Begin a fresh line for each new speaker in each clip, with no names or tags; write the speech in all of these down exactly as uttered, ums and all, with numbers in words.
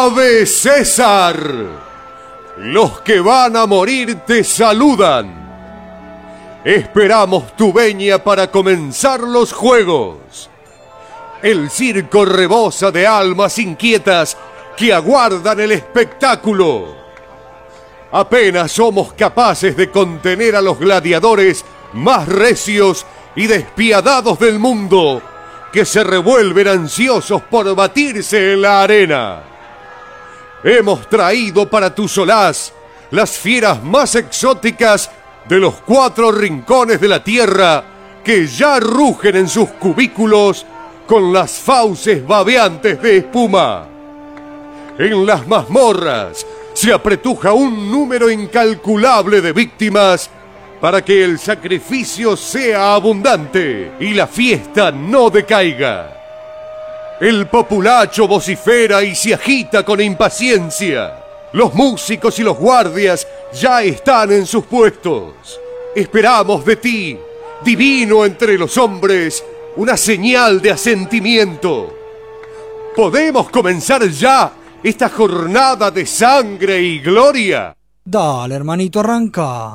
Ave César. Los que van a morir te saludan. Esperamos tu venia para comenzar los juegos. El circo rebosa de almas inquietas que aguardan el espectáculo. Apenas somos capaces de contener a los gladiadores más recios y despiadados del mundo, que se revuelven ansiosos por batirse en la arena. Hemos traído para tu solaz las fieras más exóticas de los cuatro rincones de la tierra, que ya rugen en sus cubículos con las fauces babeantes de espuma. En las mazmorras se apretuja un número incalculable de víctimas para que el sacrificio sea abundante y la fiesta no decaiga. El populacho vocifera y se agita con impaciencia. Los músicos y los guardias ya están en sus puestos. Esperamos de ti, divino entre los hombres, una señal de asentimiento. ¿Podemos comenzar ya esta jornada de sangre y gloria?
Dale, hermanito, arranca.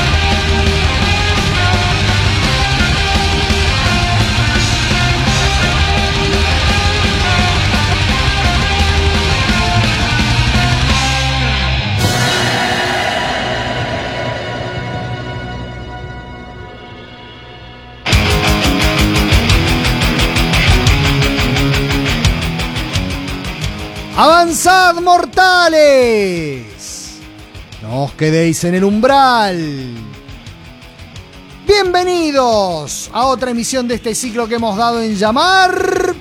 ¡Avanzad, mortales! No os quedéis en el umbral. Bienvenidos a otra emisión de este ciclo que hemos dado en llamar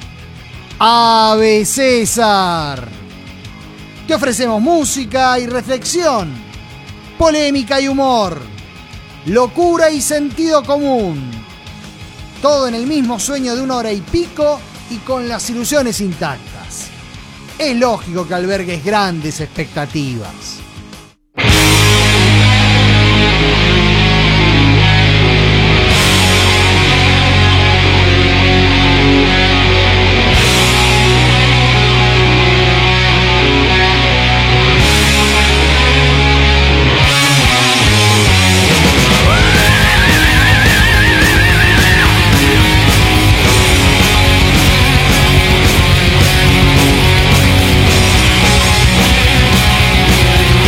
Ave César. Te ofrecemos música y reflexión, polémica y humor, locura y sentido común. Todo en el mismo sueño de una hora y pico y con las ilusiones intactas. Es lógico que albergues grandes expectativas.
We'll be right back.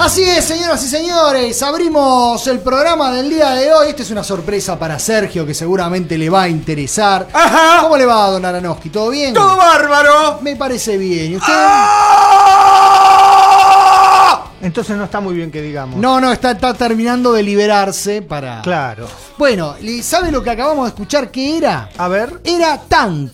Así es, señoras y señores, abrimos el programa del día de hoy. Esta es una sorpresa para Sergio que seguramente le va a interesar.
Ajá.
¿Cómo le va, don Aranowski? ¿Todo bien?
¡Todo bárbaro!
Me parece bien. ¿Y usted?
¡Ah!
Entonces no está muy bien que digamos.
No, no, está, está terminando de liberarse para...
Claro.
Bueno, ¿sabe lo que acabamos de escuchar qué era?
A ver.
Era Tank.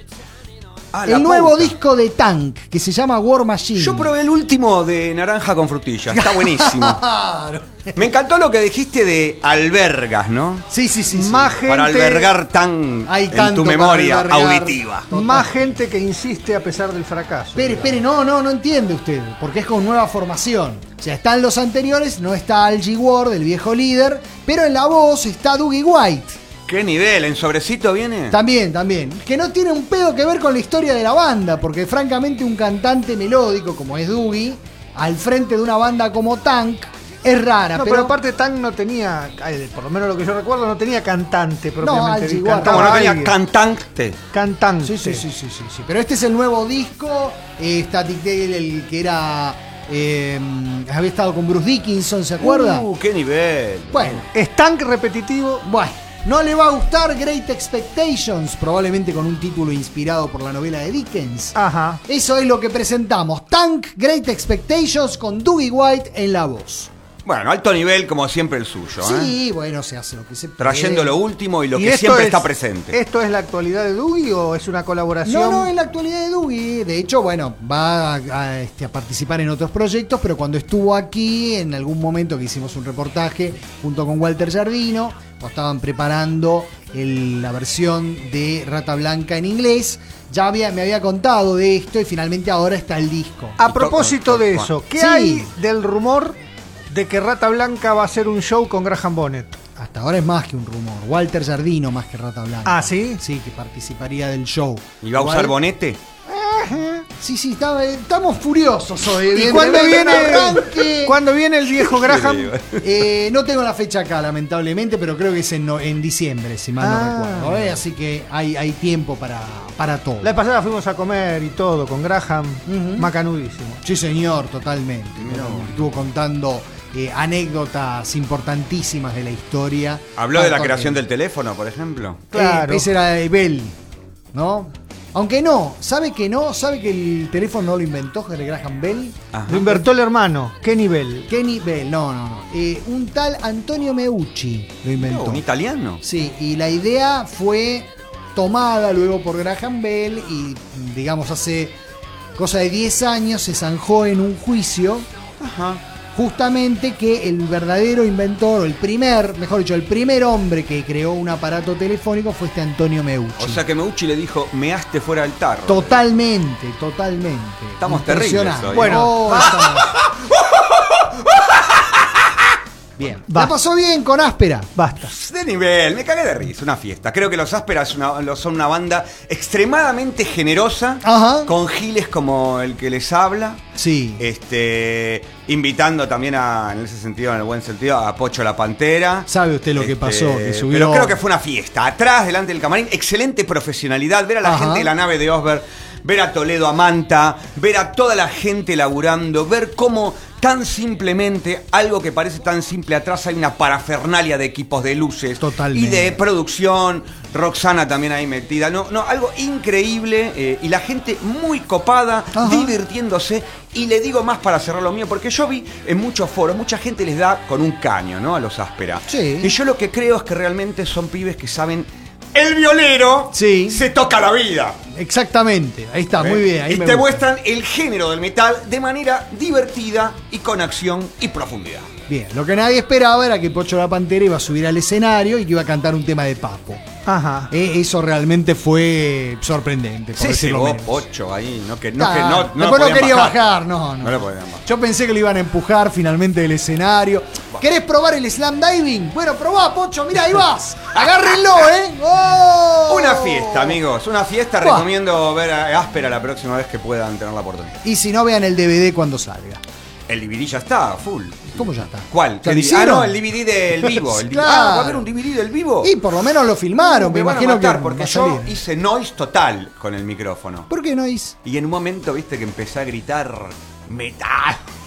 Ah, la
El nuevo
puta.
disco de Tank, que se llama War Machine.
Yo probé el último de naranja con frutilla. Está buenísimo.
Claro.
Me encantó lo que dijiste de albergas, ¿no?
Sí, sí, sí. sí.
Más gente,
Para albergar tan
Hay
en
tanto
tu
para
memoria
albergar.
auditiva.
Total.
más gente que insiste a pesar del fracaso.
Espere,
digamos.
espere, no, no, no entiende usted, porque es con nueva formación. O sea, están los anteriores, no está Algie Ward, el viejo líder, pero en la voz está Dougie White.
¿Qué nivel? ¿En sobrecito viene?
También, también. Que no tiene un pedo que ver con la historia de la banda, porque francamente un cantante melódico como es Dougie, al frente de una banda como Tank, es rara.
No,
pero,
pero aparte Tank no tenía, eh, por lo menos lo que yo recuerdo, no tenía cantante propiamente.
Algie
dicho.
Ward.
Como no
Cantaba
tenía
alguien.
cantante.
Cantante.
Sí, sí, sí, sí, sí, sí. Pero este es el nuevo disco. eh, Static Dale, el que era... eh, había estado con Bruce Dickinson, ¿se acuerda?
Uh, qué nivel.
Bueno.
Es Tank repetitivo.
Bueno, no le va a gustar Great Expectations, probablemente con un título inspirado por la novela de Dickens.
Ajá.
Eso es lo que presentamos. Tank, Great Expectations con Dougie White en la voz.
Bueno, alto nivel como siempre el suyo, ¿eh?
Sí, bueno, se hace lo que se puede.
Trayendo lo último y lo
¿Y
que
esto
siempre
es-
está presente.
¿Esto es la actualidad de Dougie o es una colaboración?
No, no, en la actualidad de Dougie. De hecho, bueno, va a, a, este, a participar en otros proyectos, pero cuando estuvo aquí, en algún momento que hicimos un reportaje junto con Walter Jardino, o estaban preparando el- la versión de Rata Blanca en inglés, ya había, me había contado de esto y finalmente ahora está el disco.
A propósito de
Juan.
eso, ¿qué
Sí.
hay del rumor de que Rata Blanca va a hacer un show con Graham Bonnet?
Hasta ahora es más que un rumor. Walter Jardino más que Rata Blanca.
Ah, ¿sí?
Sí, que participaría del show.
¿Y va a usar
Igual-
bonete?
Sí, sí, está- estamos furiosos hoy.
¿Y
Bien,
cuándo
de ver
viene,
el arranque.
cuándo viene el viejo Graham?
Eh, no tengo la fecha acá, lamentablemente, pero creo que es en, no- en diciembre, si mal
Ah.
no recuerdo. ¿eh? Así que hay, hay tiempo para, para todo.
La vez pasada fuimos a comer y todo con Graham,
Ujú.
macanudísimo.
Sí, señor, totalmente. Estuvo contando eh, anécdotas importantísimas de la historia.
¿Habló de la
Tanto
creación
que-
del teléfono, por ejemplo?
Claro.
Eh, ese era de Bell, ¿no? Aunque no, ¿sabe que no? ¿Sabe que el teléfono no lo inventó Graham Bell?
Ajá.
Lo invertó el hermano. ¿Qué nivel?
Kenny Bell, no, no, no. Eh, un tal Antonio Meucci lo inventó.
No, ¿un italiano?
Sí, y la idea fue tomada luego por Graham Bell y, digamos, hace cosa de diez años se zanjó en un juicio
Ajá.
justamente que el verdadero inventor, o el primer, mejor dicho, el primer hombre que creó un aparato telefónico fue este Antonio Meucci.
O sea que Meucci le dijo, measte fuera del tarro.
Totalmente, totalmente.
Estamos terribles
Impresionante.
hoy, ¿eh?
Bueno,
Bueno.
estamos- Bien.
Va.
La pasó bien con Áspera.
Basta.
De nivel, me cagué de risa, una fiesta. Creo que los Ásperas una- lo- son una banda extremadamente generosa,
Ajá.
con giles como el que les habla,
Sí.
este, invitando también a, en ese sentido, en el buen sentido, a Pocho la Pantera.
¿Sabe usted lo que
Este,
pasó? Que subió...
Pero creo que fue una fiesta. Atrás, delante del camarín, excelente profesionalidad. Ver a la
Ajá.
gente de la nave de Osberg, ver a Toledo, a Manta, ver a toda la gente laburando, ver cómo tan simplemente, algo que parece tan simple, atrás hay una parafernalia de equipos de luces.
Totalmente.
Y de producción, Roxana también ahí metida. No, no, algo increíble. eh, y la gente muy copada,
Ajá.
divirtiéndose. Y le digo más para cerrar lo mío, porque yo vi en muchos foros, mucha gente les da con un caño, ¿no? A los Áspera.
Sí.
Y yo lo que creo es que realmente son pibes que saben. El violero
Sí.
se toca la vida.
Exactamente. Ahí está, muy
¿eh?
bien. Ahí
y
me
te
gusta.
muestran el género del metal de manera divertida y con acción y profundidad.
Bien, lo que nadie esperaba era que Pocho la Pantera iba a subir al escenario y que iba a cantar un tema de Papo.
Ajá.
Eh, eso realmente fue sorprendente, por
Se
decirlo
cebó
menos.
Pocho ahí, no que no,
Ah,
que no, no,
después no
podían
quería bajar, no, no.
No lo podían bajar.
Yo pensé que lo iban a empujar finalmente del escenario. ¿Querés probar el slam diving? Bueno, probá, Pocho, mira, ahí vas. Agárrenlo, ¿eh? ¡Oh!
Una fiesta, amigos, una fiesta.
Buah.
Recomiendo ver a Áspera la próxima vez que puedan tener la oportunidad.
Y si no, vean el D V D cuando salga.
El D V D ya está, full.
¿Cómo ya está?
¿Cuál?
¿Ya
¿Qué
lo
D V D? Ah,
hicieron?
no, el D V D del vivo. El D V D.
Claro.
Ah, ¿va a haber un D V D del vivo?
Y por lo menos lo filmaron,
Uh,
me
me van a
imagino
matar
que
porque
va a
yo
salir.
hice noise total con el micrófono.
¿Por qué no hice?
Y en un momento, viste, que empecé a gritar metal.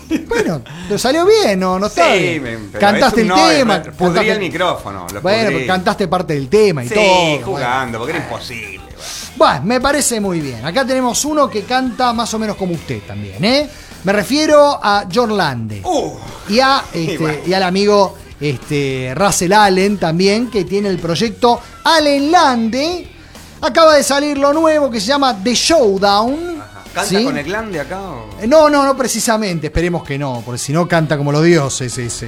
Bueno, te salió bien, ¿no? No está
Sí,
bien.
me- pero
Cantaste
es
el
un no,
tema.
eh, pudrí
cantaste-
el micrófono. Lo
Bueno,
pudrí.
pero cantaste parte del tema y
Sí,
todo.
jugando, porque era imposible. bueno.
Bueno, me parece muy bien. Acá tenemos uno que canta más o menos como usted también, ¿eh? Me refiero a John Lande.
Uh,
Y, a, este,
bueno.
y al amigo este, Russell Allen también, que tiene el proyecto Allen Lande. Acaba de salir lo nuevo que se llama The Showdown.
¿Canta
¿sí?
con el glande acá? O?
Eh, No, no, no precisamente. Esperemos que no, porque si no canta como los dioses ese.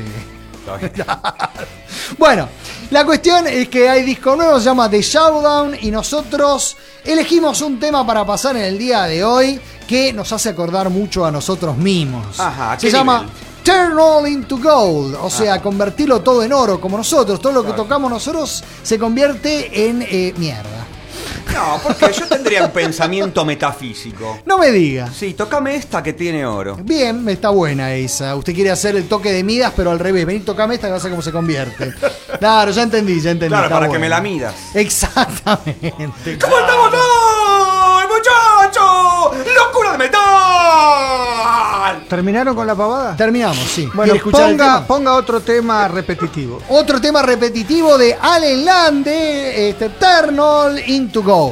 Bueno, la cuestión es que hay disco nuevo, se llama The Showdown, y nosotros elegimos un tema para pasar en el día de hoy que nos hace acordar mucho a nosotros mismos.
Ajá, ¿a
se
qué
llama
nivel?
Turn All into Gold, o sea,
Ajá.
convertirlo todo en oro, como nosotros. Todo lo que
Claro.
tocamos nosotros se convierte en eh, mierda.
No, porque yo tendría un pensamiento metafísico.
No me diga.
Sí, tocame esta que tiene oro.
Bien, está buena esa. Usted quiere hacer el toque de Midas, pero al revés. Vení, tocame esta que vas a ver cómo se convierte. Claro, ya entendí, ya entendí.
Claro,
está
para que
bueno.
me la midas.
Exactamente.
¿Cómo estamos hoy, muchachos? ¡Locura de metal!
¿Terminaron con la pavada?
Terminamos, sí.
Bueno,
¿Quiere escuchar el
ponga,
tema?
ponga otro tema repetitivo.
Otro tema repetitivo de Allen Lande, este, Eternal into Gold.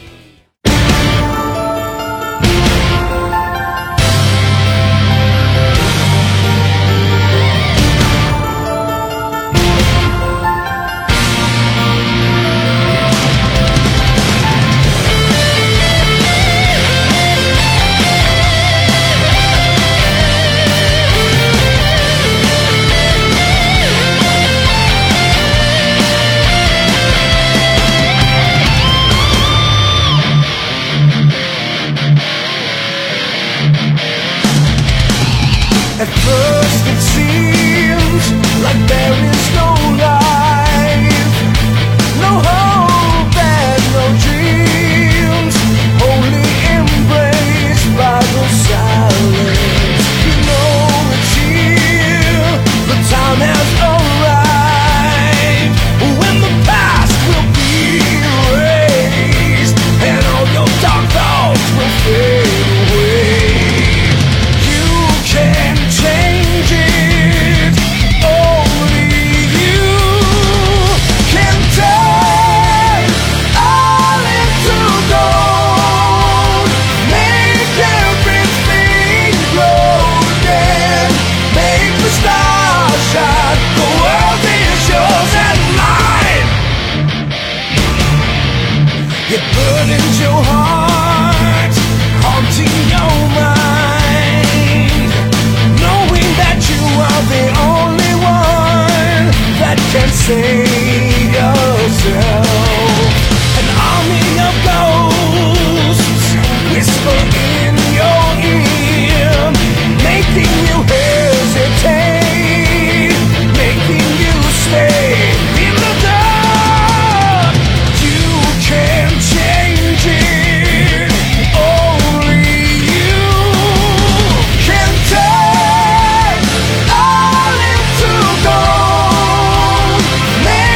At first it seems like there is no life, no hope and no dreams, only embraced by the silence. You know it's here, the time has arrived, when the past will be erased, and all your dark thoughts will fade away. Can change it. Only you can turn all into gold. Make everything golden. Make the stars shine. The world is yours and mine. It burdens your heart, haunting your mind. You are the only one that can save yourself. An army of ghosts whisper in your ear, making you hesitate, making you stay in the dark. You can change it. Only you can turn all into gold. Make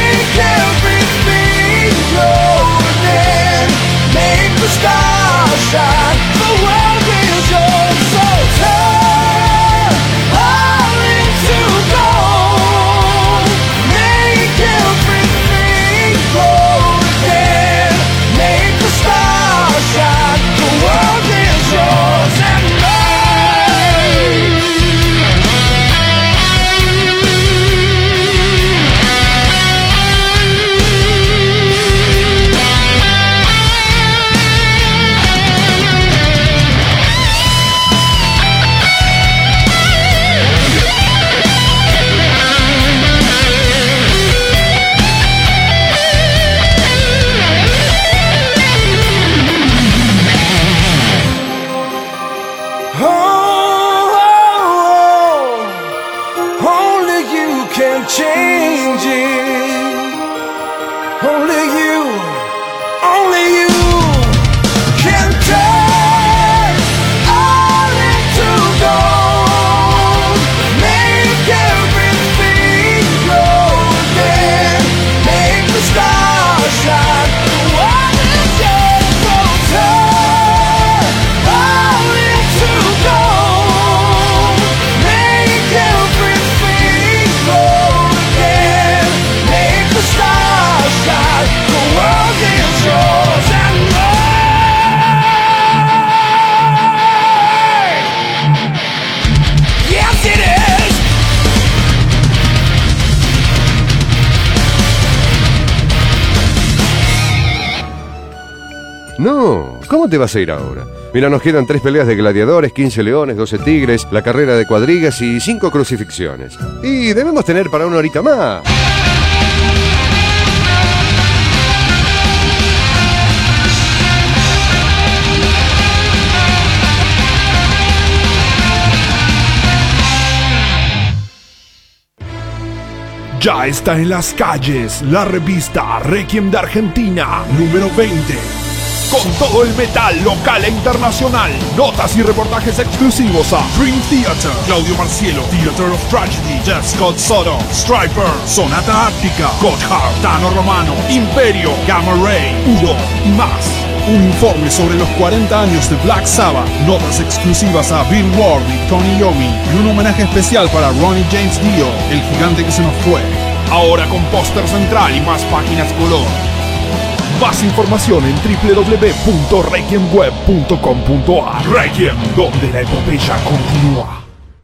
No, ¿cómo te vas a ir ahora? Mira, nos quedan tres peleas de gladiadores, quince leones, doce tigres, la carrera de cuadrigas y cinco crucifixiones. Y debemos tener para una horita más.
Ya está en las calles la revista Requiem de Argentina, número veinte. Con todo el metal local e internacional. Notas y reportajes exclusivos a Dream Theater, Claudio Marcielo, Theater of Tragedy, Jeff Scott Soto, Striper, Sonata Ártica, Gotthard, Tano Romano, Imperio, Gamma Ray, Udo y más. Un informe sobre los cuarenta años de Black Sabbath, notas exclusivas a Bill Ward y Tony Iommi y un homenaje especial para Ronnie James Dio, el gigante que se nos fue. Ahora con póster central y más páginas color. Más información en doble u doble u doble u punto requiem web punto com punto a r. Requiem, donde la epopeya continúa.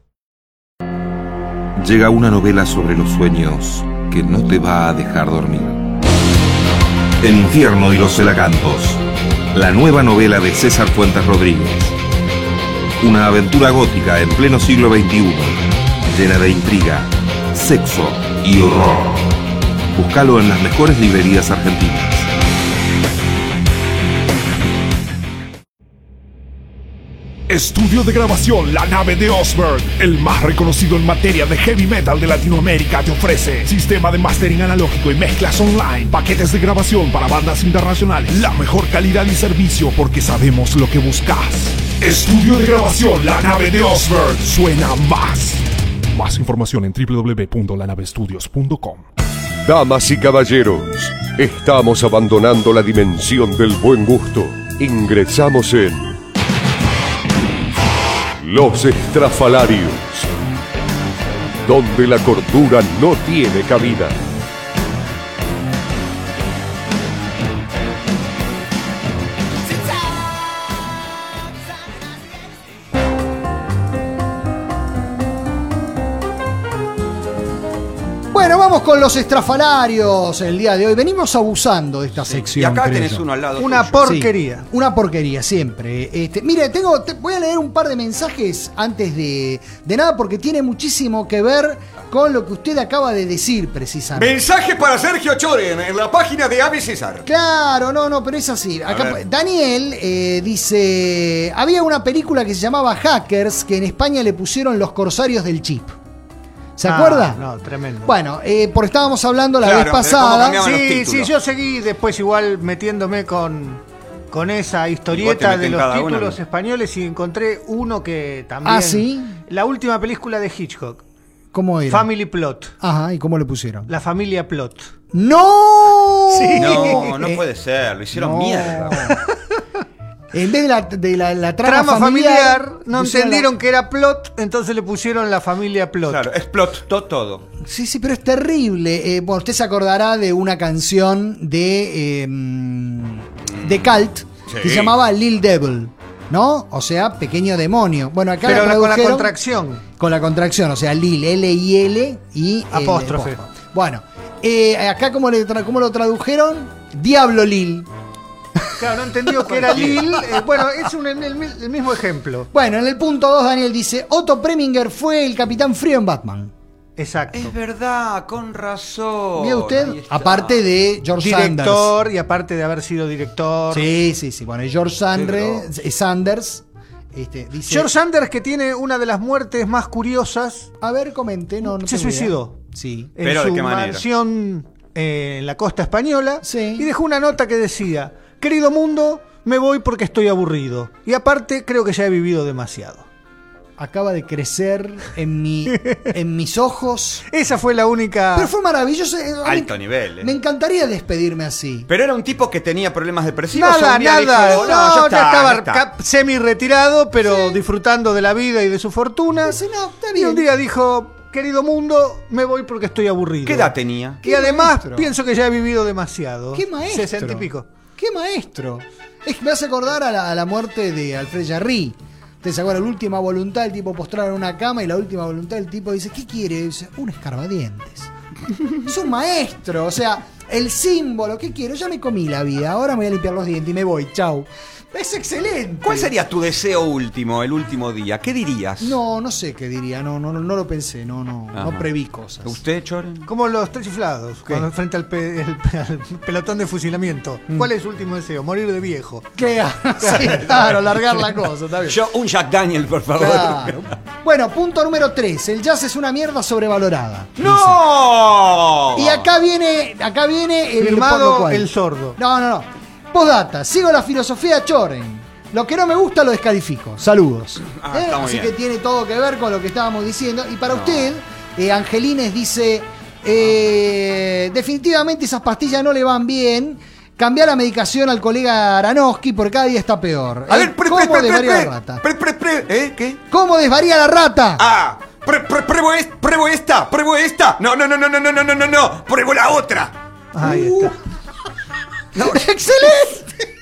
Llega una novela sobre los sueños que no te va a dejar dormir. El infierno y los celacantos. La nueva novela de César Fuentes Rodríguez. Una aventura gótica en pleno siglo veintiuno, llena de intriga, sexo y horror. Búscalo en las mejores librerías argentinas.
Estudio de grabación La Nave de Osberg, el más reconocido en materia de heavy metal de Latinoamérica, te ofrece sistema de mastering analógico y mezclas online, paquetes de grabación para bandas internacionales, la mejor calidad y servicio porque sabemos lo que buscas. Estudio de grabación La Nave de Osberg, suena más. Más información en doble u doble u doble u punto la nave estudios punto com.
Damas y caballeros, estamos abandonando la dimensión del buen gusto. Ingresamos en Los Estrafalarios, donde la cordura no tiene cabida.
Bueno, vamos con los estrafalarios el día de hoy. Venimos abusando de esta sección.
Y acá
creo
tenés
yo.
uno al lado.
Una
tuyo.
porquería.
Sí, una porquería, siempre. Este, mire, tengo, te, voy a leer un par de mensajes antes de, de nada, porque tiene muchísimo que ver con lo que usted acaba de decir, precisamente.
Mensaje para Sergio Choren en la página de Avi César.
Claro, no, no, pero es así. Acá,
ver.
Daniel eh, dice: había una película que se llamaba Hackers, que en España le pusieron Los Corsarios del Chip. ¿Se
Ah,
acuerda?
No, tremendo.
Bueno, eh, porque estábamos hablando la
Claro,
vez
de cómo
pasada.
cambiaban los
Sí,
títulos.
sí, yo seguí después igual metiéndome con, con esa historieta
metés
de
en
los
cada uno,
títulos
¿no?
españoles y encontré uno que también...
Ah, ¿sí?
La última película de Hitchcock,
¿Cómo era?
Family Plot,
Ajá, ¿y cómo le pusieron?
la familia Plot.
¡No!
Sí.
No, no
Eh,
puede ser, lo hicieron
no.
mierda.
En vez de la, de la, la trama,
Trama familiar,
familiar,
no
pusieron
entendieron
la-
que era Plot, entonces le pusieron la familia Plot.
Claro, explotó todo.
Sí, sí, pero es terrible. Eh, bueno, usted se acordará de una canción de, eh, de Cult
Sí.
que se llamaba Lil Devil, ¿no? O sea, pequeño demonio. Bueno, acá
Pero
la
la- con la
tradujeron
contracción.
con la contracción, o sea, Lil, L I L y eh,
Apóstrofe.
apóstrofe. Bueno, eh, acá ¿cómo, le tra- cómo lo tradujeron? Diablo Lil.
Claro, no entendió que era Lil. eh, bueno, es un- el, el- el mismo ejemplo.
Bueno, en el punto dos Daniel dice: Otto Preminger fue el Capitán Frío en Batman.
Exacto.
Es verdad, con razón.
Mira usted,
Ahí está.
aparte de George Sanders.
Director, y aparte de haber sido director.
Sí, sí, sí. Bueno, y George Sanders,
Sí,
eh, Sanders este, dice...
George Sanders, que tiene una de las muertes más curiosas,
A ver, comente. No, no
se
tengo idea.
suicidó
Sí.
en
¿Pero de
su
qué manera?
mansión eh, en la costa española.
Sí.
Y dejó una nota que decía: querido mundo, me voy porque estoy aburrido. Y aparte, creo que ya he vivido demasiado.
Acaba de crecer en, mi, en mis ojos.
Esa fue la única...
Pero fue maravilloso. eh, a mí
Alto nivel, eh.
Me encantaría despedirme así.
Pero era un tipo que tenía problemas depresivos.
Nada,
un día
nada.
dijo,
no,
no,
ya,
está,
estaba
ya está.
cap- semi-retirado, pero disfrutando de la vida y de su fortuna.
Dice, no, está
Y un
bien.
día dijo: querido mundo, me voy porque estoy aburrido.
¿Qué edad tenía?
Y además
maestro?
pienso que ya he vivido demasiado.
¿Qué maestro?
Sesenta y pico.
¿Qué maestro? Es que me hace acordar a la, a la muerte de Alfred Jarry. Usted se acuerda, la última voluntad, el tipo postrado en una cama, y la última voluntad, el tipo dice: ¿qué quiere? Dice: un escarbadientes. Es un maestro, o sea, el símbolo que quiero. Ya me comí la vida, ahora me voy a limpiar los dientes y me voy, chau. Es excelente.
¿Cuál sería tu deseo último, el último día? ¿Qué dirías?
No, no sé qué diría, no, no, no lo pensé, no, no,
Ajá.
no preví cosas.
¿Usted, Choren?
Como los tres chiflados,
¿Qué?
cuando frente al, pe- el- al pelotón de fusilamiento.
Mm.
¿Cuál es su último deseo? Morir de viejo.
¿Qué? Sí, claro, largar la cosa, está bien.
Yo, un Jack Daniel, por favor.
Claro. Bueno, punto número tres. El jazz es una mierda sobrevalorada.
¡No!
Y acá viene, acá viene el por lo
Firmado
cual.
el sordo.
No, no, no. Postdata, sigo la filosofía de Choren. Lo que no me gusta lo descalifico. Saludos.
Ah,
¿Eh?
está muy
Así
bien.
que tiene todo que ver con lo que estábamos diciendo. Y para usted, eh, Angelines dice, eh, definitivamente esas pastillas no le van bien. Cambiar la medicación al colega Aranowski porque cada día está peor.
A
¿Eh?
ver, pre,
¿Cómo
pre, pre,
desvaría
pre,
la rata?
pre, pre, pre, ¿eh? ¿Qué?
¿Cómo desvaría la rata?
Ah, pre, pre, pruebo, es, pruebo esta, pruebo esta. No, no, no, no, no, no, no, no, no, no. Pruebo la otra.
Ahí
Uh.
está.
¡Excelente!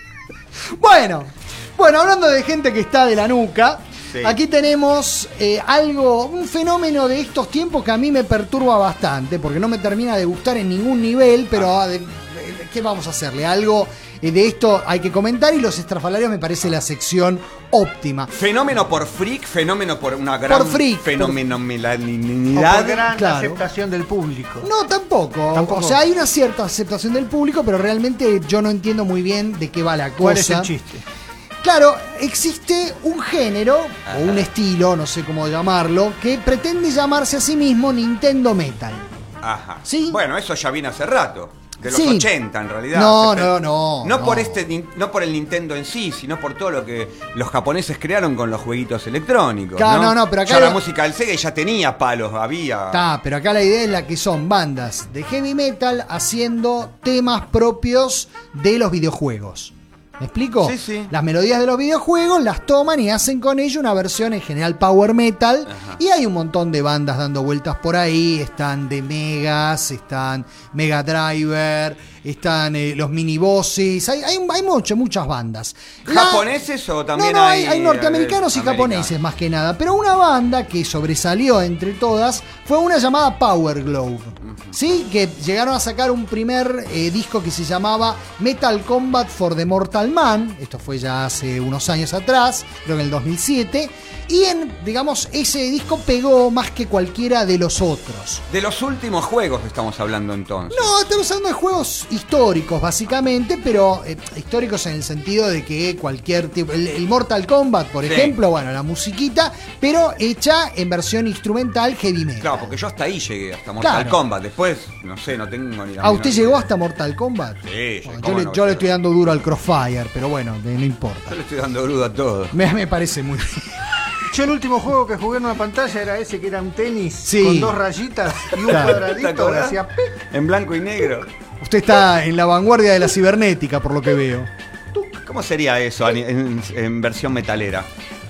Bueno, bueno, hablando de gente que está de la nuca,
Sí.
aquí tenemos eh, algo, un fenómeno de estos tiempos que a mí me perturba bastante, porque no me termina de gustar en ningún nivel, pero ah, de- de- ¿qué vamos a hacerle? Algo eh, de esto hay que comentar y los estrafalarios me parece la sección óptima.
Fenómeno por freak, fenómeno por una gran
Por freak,
O
fenomenalidad.
por gran
claro.
aceptación del público.
No, tampoco.
Tampoco.
O sea, hay una cierta aceptación del público, pero realmente yo no entiendo muy bien de qué va la cosa.
¿Cuál es el chiste?
Claro, existe un género o un estilo, no sé cómo llamarlo, que pretende llamarse a sí mismo Nintendo Metal.
Ajá.
Sí.
Bueno, eso ya viene hace rato. De los
Sí.
ochenta, en realidad.
No,
Se-
no, no,
No
no.
por este, nin- no por el Nintendo en sí, sino por todo lo que los japoneses crearon con los jueguitos electrónicos.
Claro,
¿no?
no, no, pero acá
ya la
lo-
música del Sega ya tenía palos, había.
Está, pero acá la idea es la que son bandas de heavy metal haciendo temas propios de los videojuegos. ¿Me explico?
Sí, sí.
Las melodías de los videojuegos las toman y hacen con ello una versión en general power metal.
Ajá.
Y hay un montón de bandas dando vueltas por ahí. Están de Megas, están Mega Driver, están eh, los minibosses. Hay, hay, hay mucho, muchas bandas. La-
¿Japoneses o también
no, no, hay,
hay,
hay norteamericanos
eh,
y
americanos?
japoneses más que nada. Pero una banda que sobresalió entre todas fue una llamada Power Glove. ¿Sí? Que llegaron a sacar un primer eh, disco que se llamaba Metal Combat for the Mortal Man. Esto fue ya hace unos años atrás, creo que en el dos mil siete. Y en, digamos, ese disco pegó más que cualquiera de los otros.
De los últimos juegos estamos hablando entonces.
No, estamos hablando de juegos históricos, básicamente, pero eh, históricos en el sentido de que cualquier tipo. El, el Mortal Kombat, por
Sí.
ejemplo, bueno, la musiquita, pero hecha en versión instrumental heavy metal.
Claro, porque yo hasta ahí llegué, hasta Mortal
Claro.
Kombat. Después, no sé, no tengo ni la
¿A usted
menor
llegó
idea.
hasta Mortal Kombat?
Sí,
Bueno,
cómo
yo le,
no,
yo le
claro.
estoy dando duro al Crossfire, pero bueno, de- no importa.
Yo le estoy dando brudo a todo.
Me, me parece muy bien.
Yo el último juego que jugué en una pantalla era ese que era un tenis
Sí.
con dos rayitas y un
Claro.
¿Te
cuadradito que
acordás?
hacía pic.
En blanco y negro.
Usted está en la vanguardia de la cibernética, por lo que veo.
¿Cómo sería eso en, en- en versión metalera?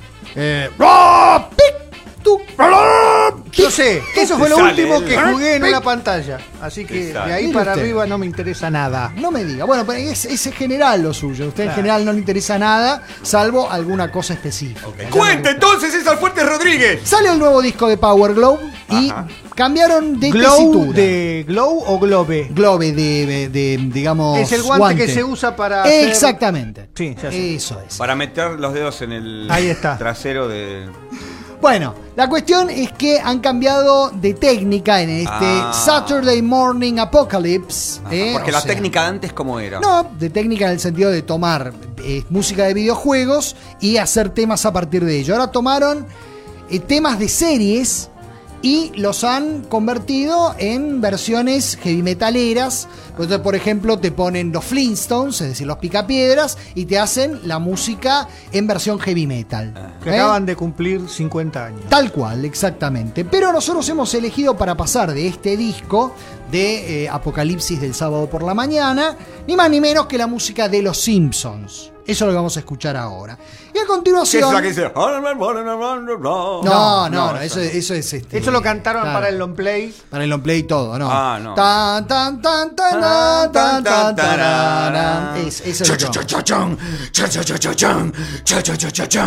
Eh, ¡ah! ¡Pic! ¡Tuc! ¡ah!
Yo sé, eso fue
Te
lo
sale
último
el-
que jugué en una pantalla. Así que
Te
de
sale.
ahí
Mire
para
usted.
arriba no me interesa nada.
No me diga. Bueno, pero es, es en general lo suyo. A usted en
Claro.
general no le interesa nada, salvo alguna cosa específica. Ya
¡Cuenta
me-
entonces, César Fuentes Rodríguez!
Sale el nuevo disco de Power Glove y
Ajá.
cambiaron de
¿Glow
tesitura.
de Glow o Globe?
Glove de, de, de, digamos.
Es el guante, que se usa para hacer-
Exactamente.
Sí, ya sé.
Eso es.
Para meter los dedos en el
Ahí está.
trasero de...
Bueno, la cuestión es que han cambiado de técnica en este
Ah.
Saturday Morning Apocalypse.
Ajá,
¿eh?
porque
O
la
sea,
técnica de antes, ¿cómo era?
No, de técnica en el sentido de tomar eh, música de videojuegos y hacer temas a partir de ello. Ahora tomaron eh, temas de series y los han convertido en versiones heavy metaleras. Entonces, por ejemplo, te ponen los Flintstones, es decir, los Picapiedras, y te hacen la música en versión heavy metal.
Que
¿Eh?
acaban de cumplir cincuenta años.
Tal cual, exactamente. Pero nosotros hemos elegido para pasar de este disco de eh, Apocalipsis del sábado por la mañana, ni más ni menos que la música de Los Simpsons. Eso es lo que vamos a escuchar ahora. Y a
¿Qué
continuación...
es la que dice?
No, no, no, eso, eso es... Este,
Eso lo cantaron
claro,
para el long play.
para el long play y todo, ¿no?
Ah, no.
Tan, tan, tan, tan, tan, tan, tan, tarara. Es, eso es lo que vamos.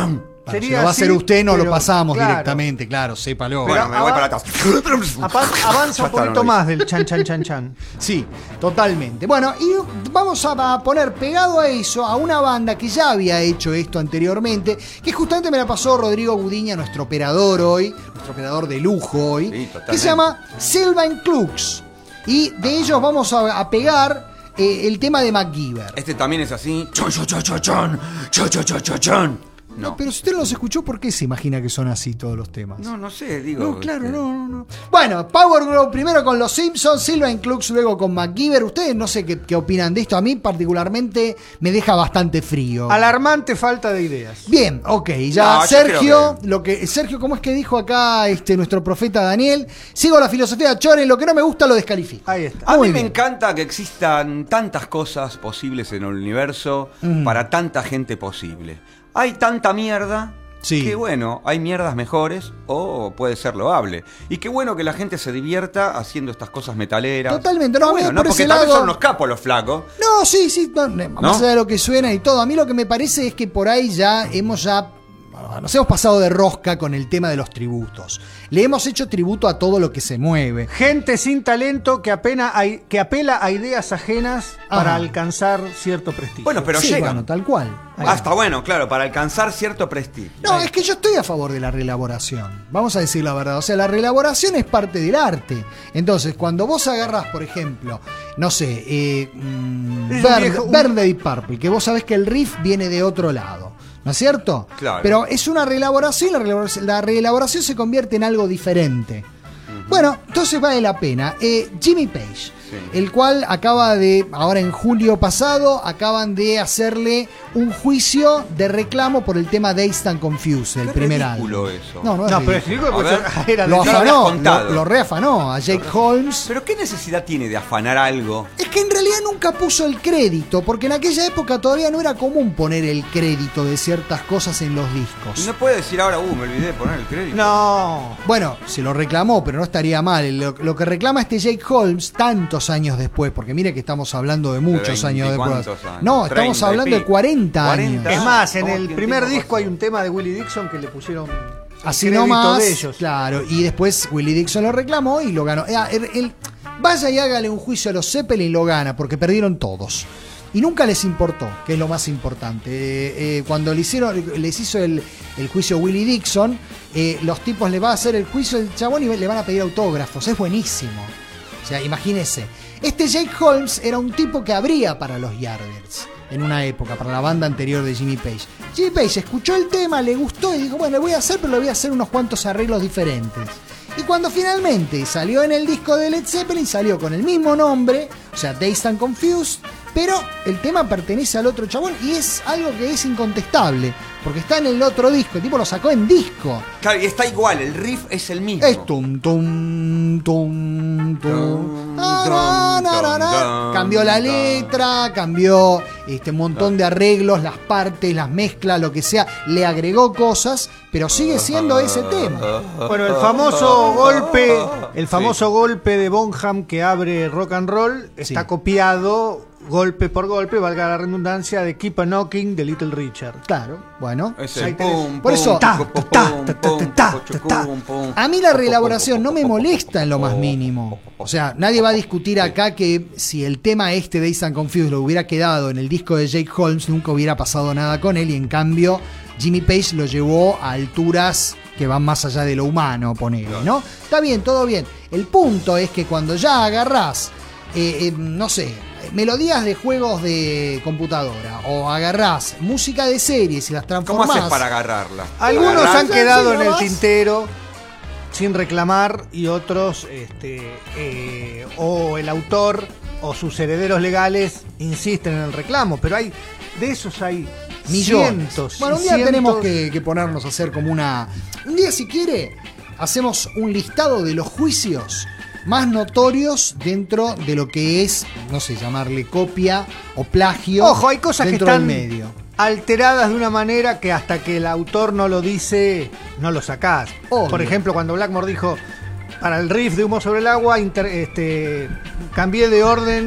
Para,
Sería
si lo va a hacer
así,
usted, no
pero,
lo pasamos
claro.
directamente, claro, sépalo.
Bueno, me voy para atrás.
Apa- Avanza un poquito más del chan chan chan chan.
Sí, totalmente. Bueno, y vamos a poner pegado a eso a una banda que ya había hecho esto anteriormente, que justamente me la pasó Rodrigo Gudiña, nuestro operador hoy, nuestro operador de lujo hoy,
Sí, totalmente.
que se llama Sylvain Klux. Y de ellos vamos a, a pegar eh, el tema de MacGyver.
Este también es así. Chon, chon, chon, chon, chon, chon, chon, chon, chon, chon.
No,
No,
pero si usted no los escuchó, ¿por qué se imagina que son así todos los temas?
no, no sé, digo.
No, claro,
este,
no, no, no. Bueno, Power Glove primero con los Simpsons, Sylvain Klux luego con MacGyver. Ustedes no sé qué, qué opinan de esto. A mí particularmente me deja bastante frío.
Alarmante falta de ideas.
Bien, ok, ya
No, yo
Sergio,
creo que-
lo que Sergio, ¿cómo es que dijo acá este nuestro profeta Daniel? Sigo la filosofía de Chore, lo que no me gusta lo descalifico.
Ahí está.
A
Muy
mí me
bien.
encanta que existan tantas cosas posibles en el universo
Mm.
para tanta gente posible. Hay tanta mierda
Sí.
que bueno, hay mierdas mejores o puede ser loable. Y qué bueno que la gente se divierta haciendo estas cosas metaleras.
Totalmente, no, a mí
bueno,
por
no,
ese
porque tal vez
lado-
son unos capos los flacos.
No, sí, sí, no, no, más allá de lo que suena y todo. A mí lo que me parece es que por ahí ya hemos ya nos hemos pasado de rosca con el tema de los tributos. Le hemos hecho tributo a todo lo que se mueve.
Gente sin talento que, apenas hay, que apela a ideas ajenas para
Ah.
alcanzar cierto prestigio.
Bueno, pero
sí,
llegan.
bueno, tal cual.
Hasta bueno, claro, para alcanzar cierto prestigio.
No, es que yo estoy a favor de la reelaboración. Vamos a decir la verdad. O sea, la reelaboración es parte del arte. Entonces, cuando vos agarrás, por ejemplo, no sé, eh, mm,
Es un
Verde,
viejo- un-
Verde Deep Purple, que vos sabés que el riff viene de otro lado. ¿No es cierto?
Claro.
Pero es una reelaboración, la reelaboración, la reelaboración se convierte en algo diferente. Bueno, entonces vale la pena. Eh, Jimmy Page,
Sí.
el cual acaba de, ahora en julio pasado, acaban de hacerle un juicio de reclamo por el tema Dazed and Confused, el
Qué
primer
ridículo
álbum.
eso.
No, no, es
No, pero
ridículo.
es ridículo
A
porque
ver,
era de-
Lo
no lo habías
afanó,
contado.
lo, lo reafanó a Jake Holmes.
Pero ¿qué necesidad tiene de afanar algo?
Es que en realidad nunca puso el crédito, porque en aquella época todavía no era común poner el crédito de ciertas cosas en los
Y
discos.
no puede decir ahora, uh, me olvidé de poner el crédito.
No.
Bueno, se lo reclamó, pero no estaría mal. Lo, lo que reclama este Jake Holmes tantos años después, porque mire que estamos hablando de muchos
veinte
años
y
después.
cuántos años,
No, estamos
treinta y
hablando de
pico.
cuarenta años.
cuarenta.
Es más, en
¿Cómo
el
que
primer
tiempo
disco
pasó?
hay un tema de Willie Dixon que le pusieron el
Así
crédito
nomás,
de ellos.
claro, y después Willie Dixon lo reclamó y lo ganó. Eh, el- el- vaya y hágale un juicio a los Zeppelin y lo gana, porque perdieron todos. Y nunca les importó, que es lo más importante. Eh, eh, cuando le hicieron, les hizo el, el juicio Willie Dixon, eh, los tipos le van a hacer el juicio del chabón y le van a pedir autógrafos. Es buenísimo. O sea, imagínese. Este Jake Holmes era un tipo que abría para los Yardbirds en una época, para la banda anterior de Jimmy Page. Jimmy Page escuchó el tema, le gustó y dijo, bueno, lo voy a hacer, pero le voy a hacer unos cuantos arreglos diferentes. Y cuando finalmente salió en el disco de Led Zeppelin, salió con el mismo nombre, o sea, Dazed and Confused, pero el tema pertenece al otro chabón y es algo que es incontestable, porque está en el otro disco, el tipo lo sacó en disco.
Claro, y está igual, el riff es el mismo.
Es tum tum tum tum. Ah, na, na, na, na. Cambió la letra, cambió este un montón de arreglos, las partes, las mezclas, lo que sea, le agregó cosas, pero sigue siendo ese tema.
Bueno, el famoso golpe, el famoso golpe de Bonham que abre Rock and Roll está
Sí.
copiado golpe por golpe, valga la redundancia, de Keep a Knocking de Little Richard.
Claro, bueno.
Es
Ahí
el
tenés.
pum,
Por
pum,
eso,
ta,
ta,
pum,
ta,
pum,
ta,
pum,
ta, ta,
pum,
ta.
pum, pum.
A mí la reelaboración no me molesta en lo más mínimo. O sea, nadie va a discutir acá que si el tema este de Dazed and Confused lo hubiera quedado en el disco de Jake Holmes, nunca hubiera pasado nada con él y en cambio Jimmy Page lo llevó a alturas que van más allá de lo humano, ponele, ¿no? Está bien, todo bien. El punto es que cuando ya agarrás, eh, eh, no sé, melodías de juegos de computadora o agarrás música de series y las
¿Cómo
transformás.
haces para agarrarla?
Algunos
Agarrar-
han quedado
sí,
en el
nomás.
tintero sin reclamar y otros, este, eh, o el autor o sus herederos legales insisten en el reclamo, pero hay de esos hay
Millones.
cientos.
Bueno, un
y
día
cientos.
tenemos que, que ponernos a hacer como una... Un día, si quiere, hacemos un listado de los juicios más notorios dentro de lo que es, no sé, llamarle copia o plagio.
Ojo, hay cosas que
dentro
están
del medio.
alteradas de una manera que hasta que el autor no lo dice, no lo sacás.
Obvio.
Por ejemplo, cuando Blackmore dijo, para el riff de Humo sobre el agua, inter- este, cambié de orden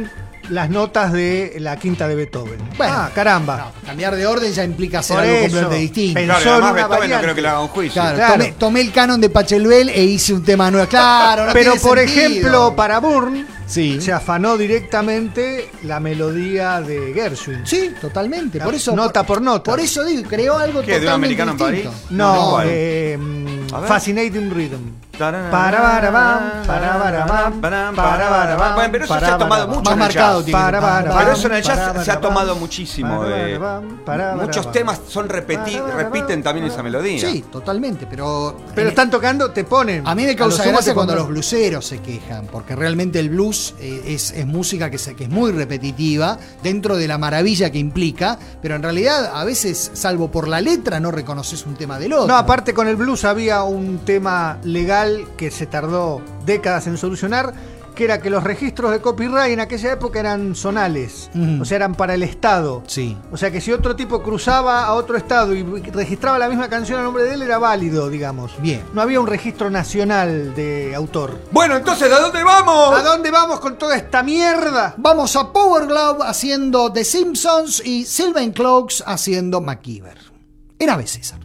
las notas de la quinta de Beethoven.
Bueno,
ah, caramba.
No, cambiar de orden ya implica hacer
Por
algo
eso,
completamente distinto.
pensó
Claro, y
en
además
una
Beethoven no
variante.
creo que le haga un juicio.
Claro,
Claro.
Tomé, tomé el canon de Pachelbel e hice un tema nuevo. Claro, no
Pero
tiene
por
sentido.
ejemplo, para Burn
Sí.
se afanó directamente la melodía de Gershwin.
Sí, totalmente. Por eso,
Nota por nota.
Por eso digo, creó algo
¿Qué, de un
totalmente
americano en
distinto.
París?
No,
¿Cuál?
eh,
A ver.
Fascinating Rhythm.
Tararara,
Para, para, bam, para, para, bam,
para,
para, para, bam,
Bueno, pero eso
para,
se ha tomado
para,
mucho
Más
en el
marcado
jazz.
tiene que
Para,
ser.
para,
Pero eso en el jazz
para,
se ha
para,
tomado
para,
muchísimo.
para,
de-
para, para,
Muchos
para,
temas son repeti-
para, para,
repiten también esa melodía.
Sí, totalmente, pero...
Pero
en-
están tocando, te ponen.
A mí me
lo
causa
sumo
gracia
te
cuando
pondrán-
los blueseros se quejan, porque realmente el blues eh, es, es música que, se- que es muy repetitiva, dentro de la maravilla que implica, pero en realidad a veces, salvo por la letra, no reconoces un tema del otro.
No, aparte con el blues había un tema legal que se tardó décadas en solucionar, que era que los registros de copyright en aquella época eran zonales,
Ujú.
o sea, eran para el Estado.
Sí.
O sea que si otro tipo cruzaba a otro estado y registraba la misma canción a nombre de él, era válido, digamos.
Bien.
No había un registro nacional de autor.
Bueno, entonces, ¿a dónde vamos?
¿A dónde vamos con toda esta mierda?
Vamos a Power Glove haciendo The Simpsons y Sylvain Cloaks haciendo MacGyver. En Ave César.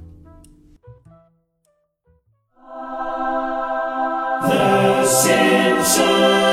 The Simpsons.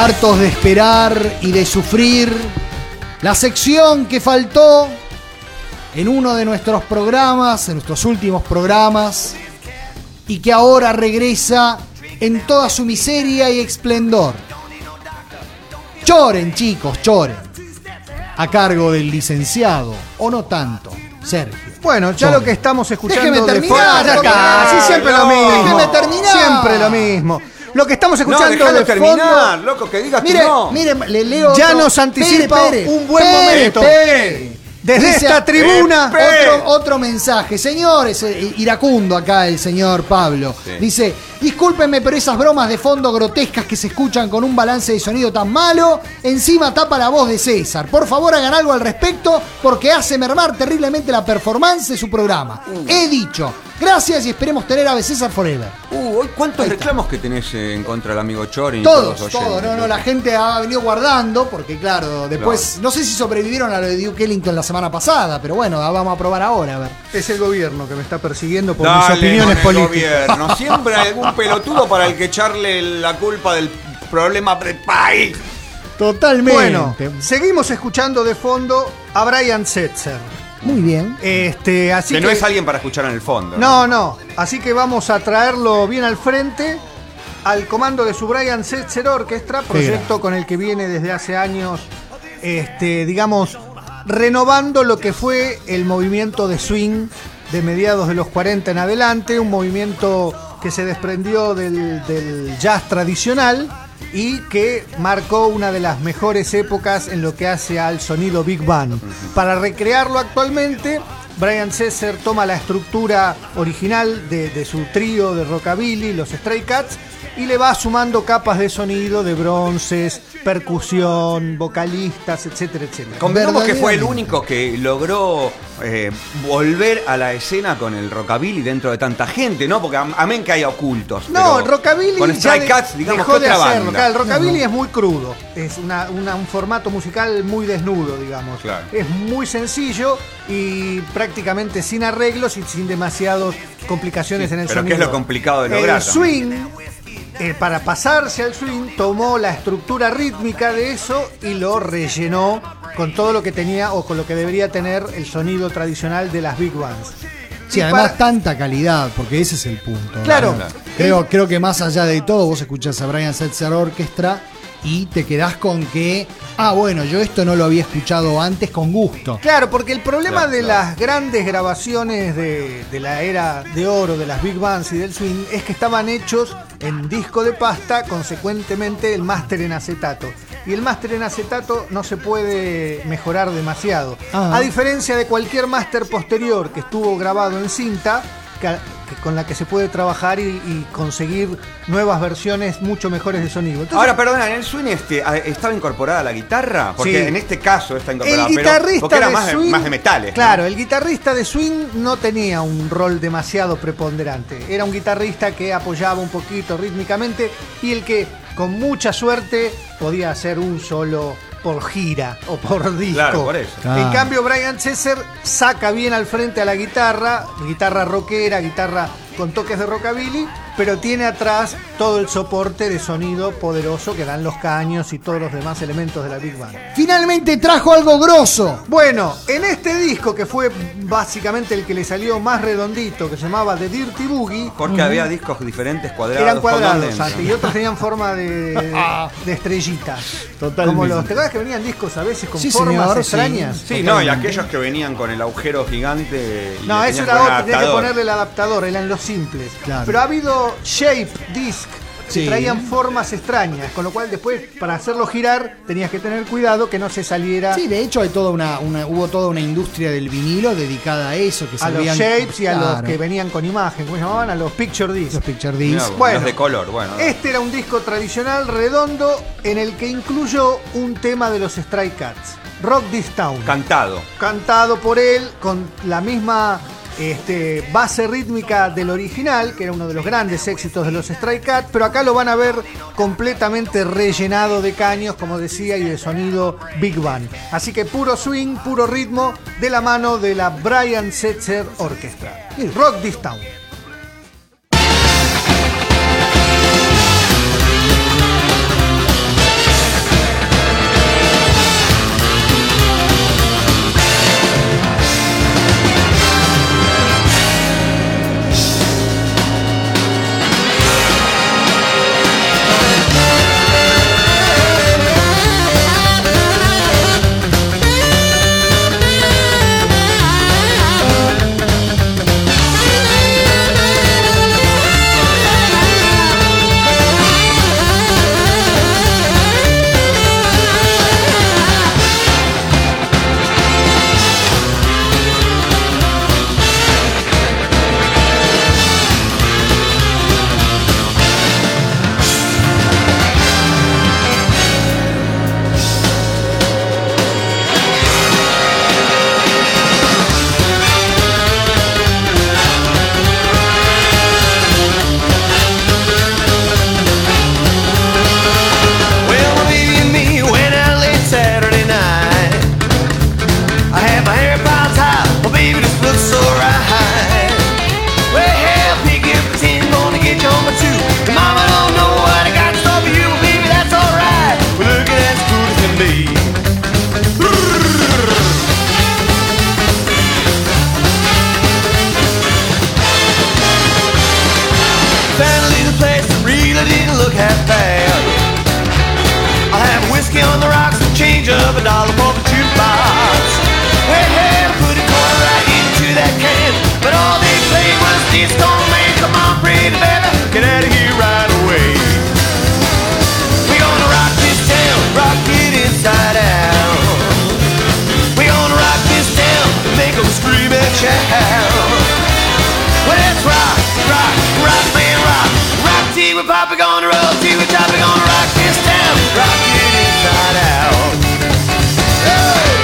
hartos de esperar y de sufrir, la sección que faltó en uno de nuestros programas, en nuestros últimos programas, y que ahora regresa en toda su miseria y esplendor. Choren, chicos, choren. A cargo del licenciado, o no tanto, Sergio.
Bueno, ya
Choren.
lo que estamos escuchando
Déjeme
de
terminar,
fondo-
porque-
Así siempre lo
no,
mismo.
déjeme terminar.
Siempre lo mismo. Lo que estamos
No,
escuchando
déjalo
de
terminar,
fondo
loco, que digas
Mire,
que no.
mire, le leo.
ya
otro-
nos anticipa
Pere, pere,
un buen
pere,
momento.
pere.
Desde
Dice-
esta tribuna.
Pepe.
Otro, otro mensaje. Señores, eh, iracundo acá el señor Pablo.
Sí.
Dice, discúlpenme, pero esas bromas de fondo grotescas que se escuchan con un balance de sonido tan malo, encima tapa la voz de César. Por favor, hagan algo al respecto porque hace mermar terriblemente la performance de su programa. He dicho. Gracias y esperemos tener a B. César Forever.
Uh, hoy ¿cuántos
Ahí está.
reclamos que tenés eh, en contra del amigo Chorin? y
Todos,
los
todos.
oyentes?
No, no, la gente ha venido guardando porque, claro, después, no sé si sobrevivieron a lo de Duke Ellington la semana pasada, pero bueno, vamos a probar ahora, a ver.
Es el gobierno que me está persiguiendo por mis
Dale,
opiniones
con el
políticas.
gobierno. Siempre hay algún pelotudo para el que echarle la culpa del problema del país.
Totalmente.
Bueno, seguimos escuchando de fondo a Brian Setzer.
Muy bien.
Este, así
Que
que,
no es alguien para escuchar en el fondo.
No, no. Así que vamos a traerlo bien al frente al comando de su Brian Setzer Orchestra, proyecto con el que viene desde hace años, este, digamos, renovando lo que fue el movimiento de swing de mediados de los cuarenta en adelante, un movimiento que se desprendió del, del jazz tradicional y que marcó una de las mejores épocas en lo que hace al sonido Big Band. Para recrearlo actualmente, Brian Setzer toma la estructura original de, de su trío de rockabilly, los Stray Cats, y le va sumando capas de sonido, de bronces, percusión, vocalistas, etcétera, etcétera.
Convengamos que fue el
Verdaderamente.
único que logró eh, volver a la escena con el rockabilly dentro de tanta gente, ¿no? Porque am- amén que haya ocultos.
No,
pero
el rockabilly
con
ya
Stray
de-
Cats, digamos,
dejó
que
de
otra
hacerlo.
banda.
Claro, el rockabilly es muy crudo, es una, una- un formato musical muy desnudo, digamos.
Claro.
Es muy sencillo y prácticamente sin arreglos y sin demasiadas complicaciones en el
pero ¿qué
sonido.
es lo complicado de lograr
El
también?
swing, eh, para pasarse al swing, tomó la estructura rítmica de eso y lo rellenó con todo lo que tenía o con lo que debería tener el sonido tradicional de las big bands.
Sí,
Y
además
para-
tanta calidad, porque ese es el punto. ¿no?
Claro.
Creo, creo que más allá de todo, vos escuchás a Brian Setzer Orchestra y te quedás con que, ah, bueno, yo esto no lo había escuchado antes con gusto.
Claro, porque el problema
Claro,
de
claro.
las grandes grabaciones de, de la era de oro, de las big bands y del swing, es que estaban hechos en disco de pasta, consecuentemente el máster en acetato. Y el máster en acetato no se puede mejorar demasiado.
Ah.
A diferencia de cualquier máster posterior que estuvo grabado en cinta, que, que- con la que se puede trabajar y, y conseguir nuevas versiones mucho mejores de sonido. Entonces,
Ahora, perdona, en el swing este, ¿a- ¿estaba incorporada la guitarra? Porque
Sí.
en este caso está incorporada,
el
pero
guitarrista
porque era
de
más, de,
swing,
más de metales. ¿no?
Claro, el guitarrista de swing no tenía un rol demasiado preponderante. Era un guitarrista que apoyaba un poquito rítmicamente y el que con mucha suerte podía hacer un solo por gira o por disco.
Claro, por eso.
Claro.
En cambio, Brian Setzer saca bien al frente a la guitarra, guitarra rockera, guitarra con toques de rockabilly, pero tiene atrás todo el soporte de sonido poderoso que dan los caños y todos los demás elementos de la Big Band.
Finalmente trajo algo grosso.
Bueno, en este disco que fue básicamente el que le salió más redondito, que se llamaba The Dirty Boogie,
Porque había discos diferentes, cuadrados.
eran cuadrados
con
antes, y otros tenían forma de, de estrellitas. Como los, ¿te acuerdas que venían discos a veces con
Sí,
formas
señor,
extrañas?
sí.
Sí, no, y aquellos que venían con el agujero gigante. Y
No,
le
eso
tenías
era
que poner
otro, tenía que
adaptador.
ponerle el adaptador, eran los simples.
Claro.
Pero ha habido shape disc que
Sí.
traían formas extrañas, con lo cual después para hacerlo girar tenías que tener cuidado que no se saliera
Sí, de hecho hay toda una, una- hubo toda una industria del vinilo dedicada a eso, que
a los
servían-
shapes y a los
Claro,
que venían con imagen, ¿cómo se llamaban? A los picture discs.
los picture
Mirá,
discs.
Bueno,
los de color, bueno.
Este era un disco tradicional redondo en el que incluyó un tema de los Stray Cats, Rock This Town,
Cantado.
cantado por él con la misma este, base rítmica del original, que era uno de los grandes éxitos de los Stray Cats, pero acá lo van a ver completamente rellenado de caños, como decía, y de sonido Big Band. Así que puro swing, puro ritmo, de la mano de la Brian Setzer Orchestra. Y Rock This Town.
Papa gonna roll till we drop. We're gonna rock this town, rock it inside out. Hey!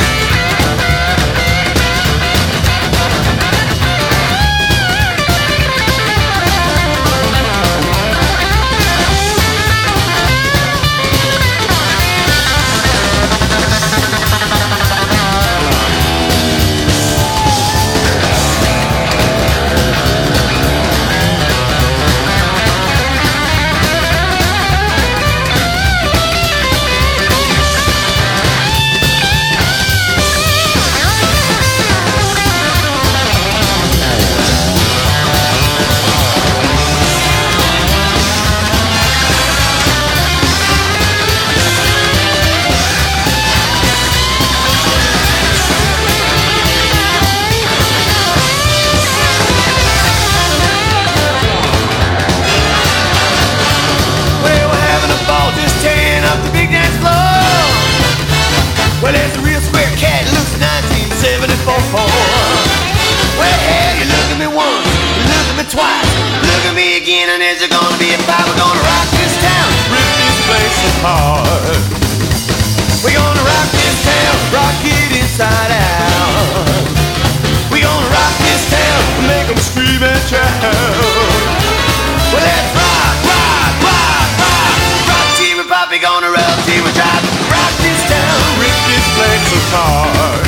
Well, there's a real square cat, looks nineteen seventy-four. Well, hell, you look at me once, you look at me twice, look at me again, and there's gonna be a fight. We're gonna rock this town, rip this place apart. We're gonna rock this town, rock it inside out. We're gonna rock this town, make them scream and shout. Well, let's rock, rock, rock, rock. Rock till we pop, we're gonna roll till we drop. Rock this town, rip this place apart.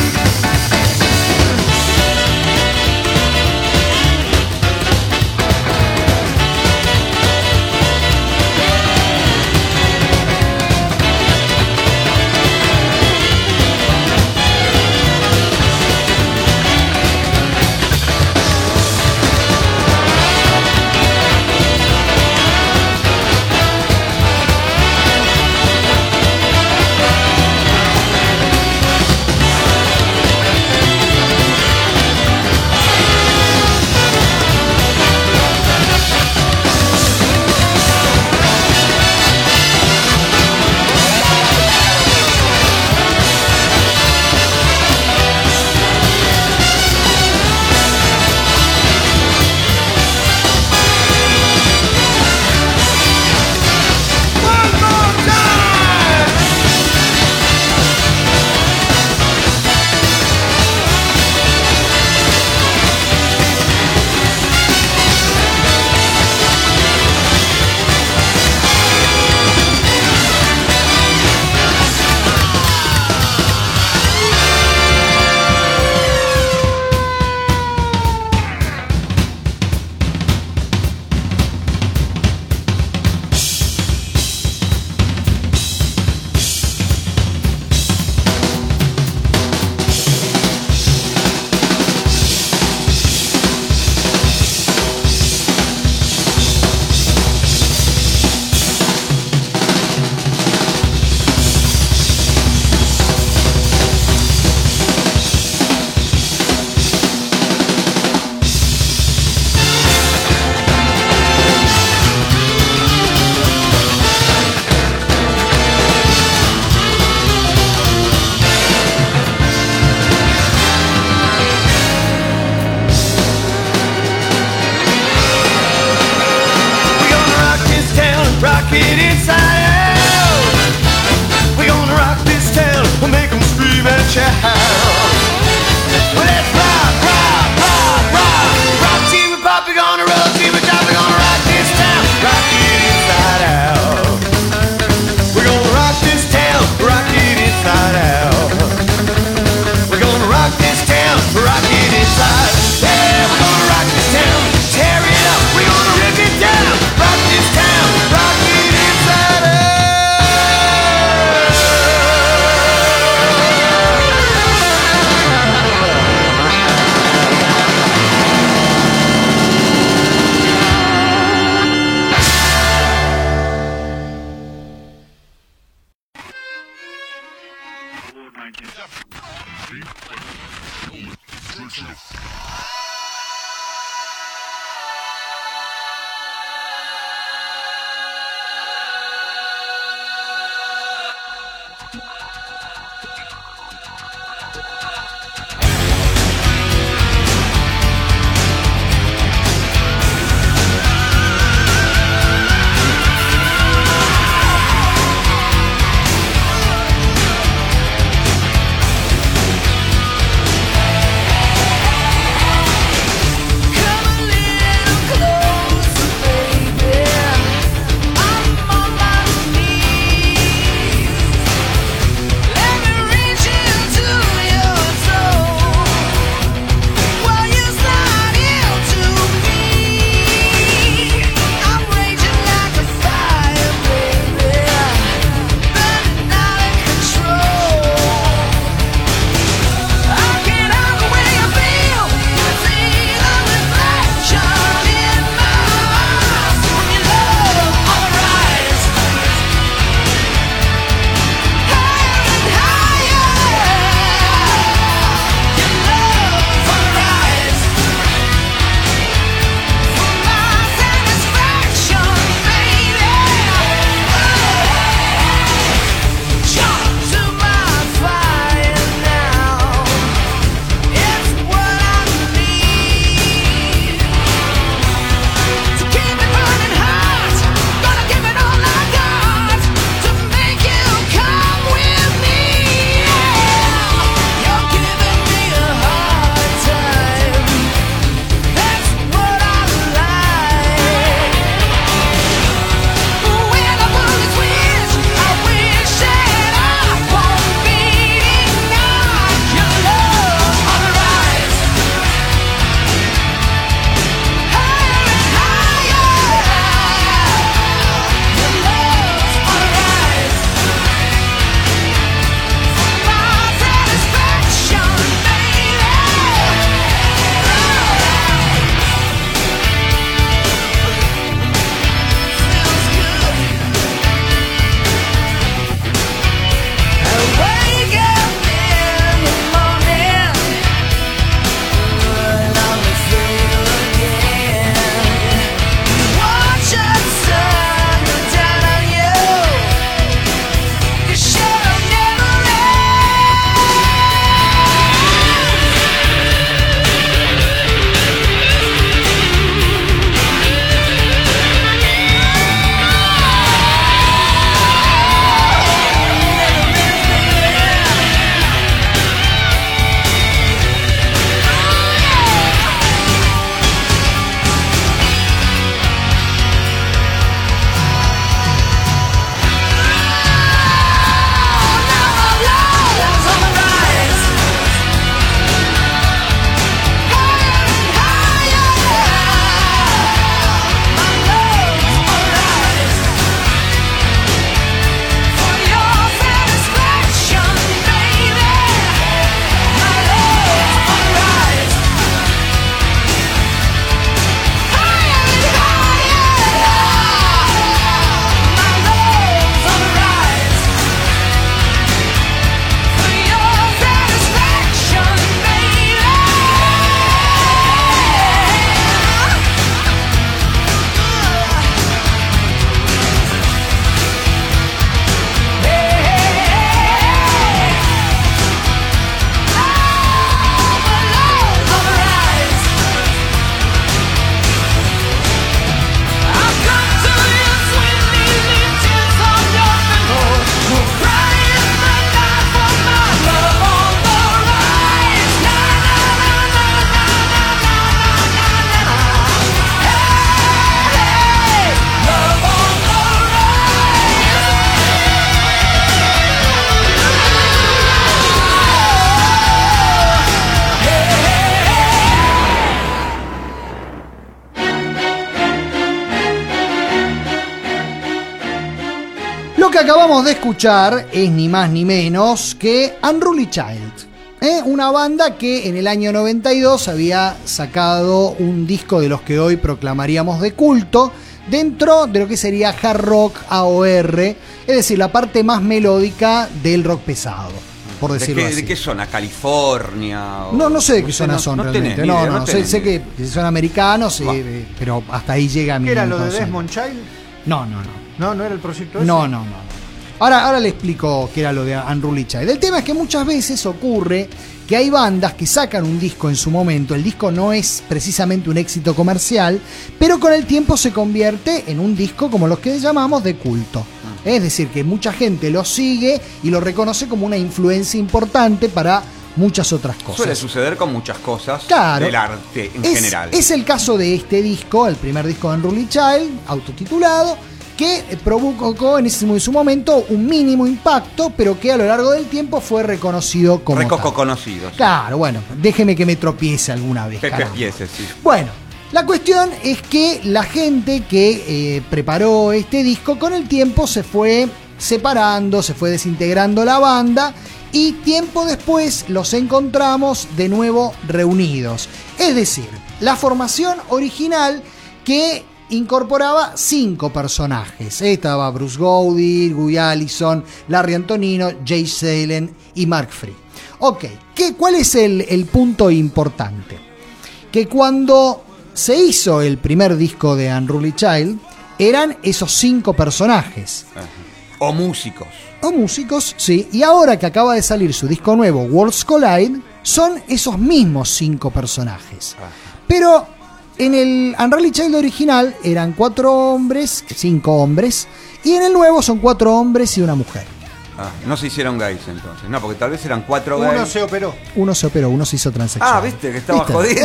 acabamos de escuchar es ni más ni menos que Unruly Child, ¿eh? Una banda que en el año noventa y dos había sacado un disco de los que hoy proclamaríamos de culto dentro de lo que sería hard rock A O R, es decir, la parte más melódica del rock pesado, por decirlo
¿De qué,
así.
¿De qué zona? ¿California? O...
No, no sé de qué
Usted
zona
no-
son
no
realmente.
tenés ni
No,
idea,
no,
no
sé,
tenés
sé
ni
que
idea.
son americanos,
Va.
eh, pero hasta ahí llega mi
¿Qué era lo de
conocimiento.
Desmond Child?
No, no, no.
No, no era el proyecto ese.
No, no, no. no. Ahora, ahora le explico qué era lo de Unruly Child. El tema es que muchas veces ocurre que hay bandas que sacan un disco en su momento, el disco no es precisamente un éxito comercial, pero con el tiempo se convierte en un disco como los que llamamos de culto. Es decir, que mucha gente lo sigue y lo reconoce como una influencia importante para muchas otras cosas.
Suele suceder con muchas cosas
Claro.
del arte en
es,
general.
Es el caso de este disco, el primer disco de Unruly Child, autotitulado, que provocó en ese en su momento un mínimo impacto, pero que a lo largo del tiempo fue reconocido como
Recoco
tal.
conocidos.
Claro, bueno, déjeme que me tropiece alguna vez.
Que
caramba.
empiece, sí.
Bueno, la cuestión es que la gente que eh, preparó este disco con el tiempo se fue separando, se fue desintegrando la banda y tiempo después los encontramos de nuevo reunidos. Es decir, la formación original que incorporaba cinco personajes. Estaba Bruce Gowdy, Guy Allison, Larry Antonino, Jay Salen y Mark Free. Ok, ¿qué, ¿cuál es el, el punto importante? Que cuando se hizo el primer disco de Unruly Child, eran esos cinco personajes.
O músicos.
O músicos, sí. Y ahora que acaba de salir su disco nuevo, Worlds Collide, son esos mismos cinco personajes. Pero en el Unruly Child original eran cuatro hombres, cinco hombres, y en el nuevo son cuatro hombres y una mujer.
Ah, no se hicieron gays entonces. No, porque tal vez eran cuatro
Uno
gays.
se operó.
Uno se operó, uno se hizo transexual.
Ah, viste que estaba
¿Viste?
jodiendo.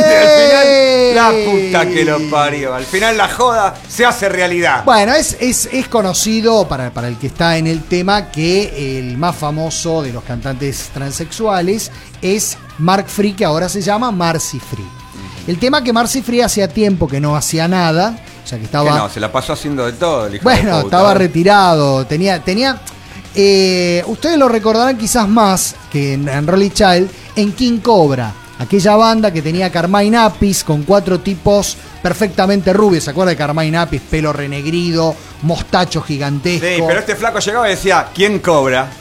¡Ey!
Al final, la puta que lo parió. Al final la joda se hace realidad.
Bueno, es, es, es conocido para, para el que está en el tema que el más famoso de los cantantes transexuales es Mark Free, que ahora se llama Marcy Free. El tema que Marcy Free hacía tiempo que no hacía nada, o sea que estaba...
Que no, se la pasó haciendo de todo el hijo de
Bueno,
puta.
estaba retirado, tenía... tenía eh, ustedes lo recordarán quizás más que en Unruly Child, en King Cobra, aquella banda que tenía Carmine Appice con cuatro tipos perfectamente rubios. ¿Se acuerda de Carmine Appice? Pelo renegrido, mostacho gigantesco.
Sí, pero este flaco llegaba y decía, ¿quién cobra?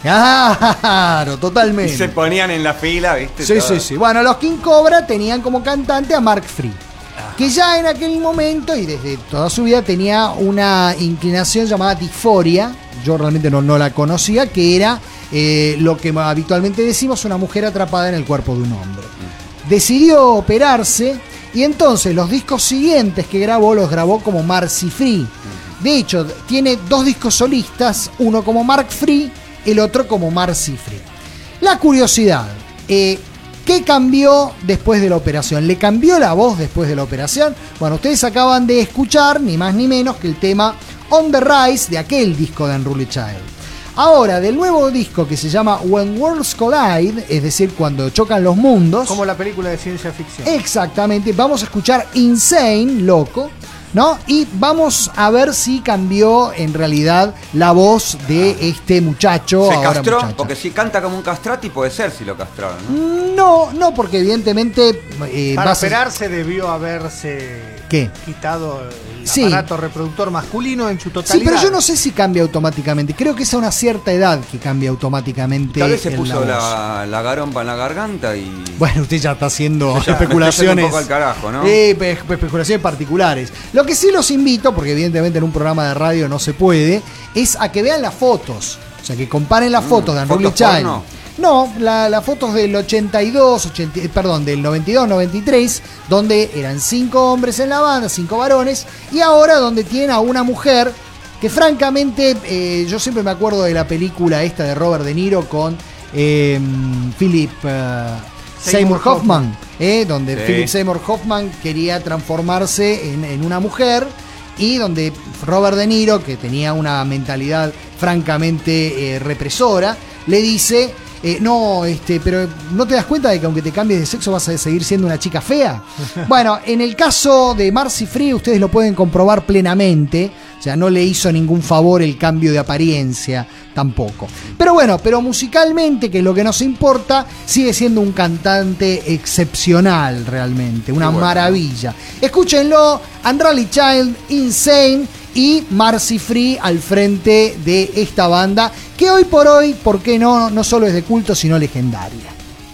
Claro,
Y
totalmente.
se ponían en la fila, ¿viste?
Sí,
todo.
sí, sí. Bueno, los King Cobra tenían como cantante a Mark Free, que ya en aquel momento y desde toda su vida tenía una inclinación llamada disforia. Yo realmente no, no la conocía, que era eh, lo que habitualmente decimos una mujer atrapada en el cuerpo de un hombre. Decidió operarse y entonces los discos siguientes que grabó los grabó como Marcy Free. De hecho, tiene dos discos solistas, uno como Mark Free, el otro como Marcy Free. La curiosidad, eh, ¿qué cambió después de la operación? ¿Le cambió la voz después de la operación? Bueno, ustedes acaban de escuchar, ni más ni menos, que el tema On the Rise de aquel disco de Unruly Child. Ahora, del nuevo disco que se llama When Worlds Collide, es decir, cuando chocan los mundos.
Como la película de ciencia ficción.
Exactamente, vamos a escuchar Insane, loco, ¿no? Y vamos a ver si cambió en realidad la voz de este muchacho.
¿Se
ahora
castró?
muchacha.
Porque si canta como un castrati puede ser si lo castraron, ¿no?
No, no, porque evidentemente eh,
Para
va a ser-
operarse debió haberse
¿Qué?
quitado el
Sí.
aparato reproductor masculino en su
Sí,
totalidad.
pero yo no sé si cambia automáticamente. Creo que es a una cierta edad que cambia automáticamente.
Tal vez se
en
puso
voz.
la, la garompa en la garganta y...
Bueno, usted ya está haciendo
Ya,
especulaciones.
me estoy yendo un poco al carajo, ¿no?
Sí, pe- pe- especulaciones particulares. Lo que sí los invito, porque evidentemente en un programa de radio no se puede, es a que vean las fotos. O sea, que comparen las
Mm,
fotos de Unruly
¿fotos
Child.
porno?
No, la- las fotos del ochenta y dos, ochenta, eh, perdón, del noventa y dos, noventa y tres, donde eran cinco hombres en la banda, cinco varones, y ahora donde tienen a una mujer que francamente, eh, yo siempre me acuerdo de la película esta de Robert De Niro con eh, Philip eh, Seymour
Seymour
Hoffman, eh, donde
Sí.
Philip Seymour Hoffman quería transformarse en, en una mujer, y donde Robert De Niro, que tenía una mentalidad francamente eh, represora, le dice... Eh, no, este, pero ¿no te das cuenta de que aunque te cambies de sexo vas a seguir siendo una chica fea? Bueno, en el caso de Marcy Free ustedes lo pueden comprobar plenamente, O sea, no le hizo ningún favor el cambio de apariencia tampoco. Pero bueno, pero musicalmente, que es lo que nos importa, sigue siendo un cantante excepcional realmente, una bueno. maravilla. Escúchenlo, Unruly Child, Insane y Marcy Free al frente de esta banda, que hoy por hoy, ¿por qué no? No solo es de culto, sino legendaria.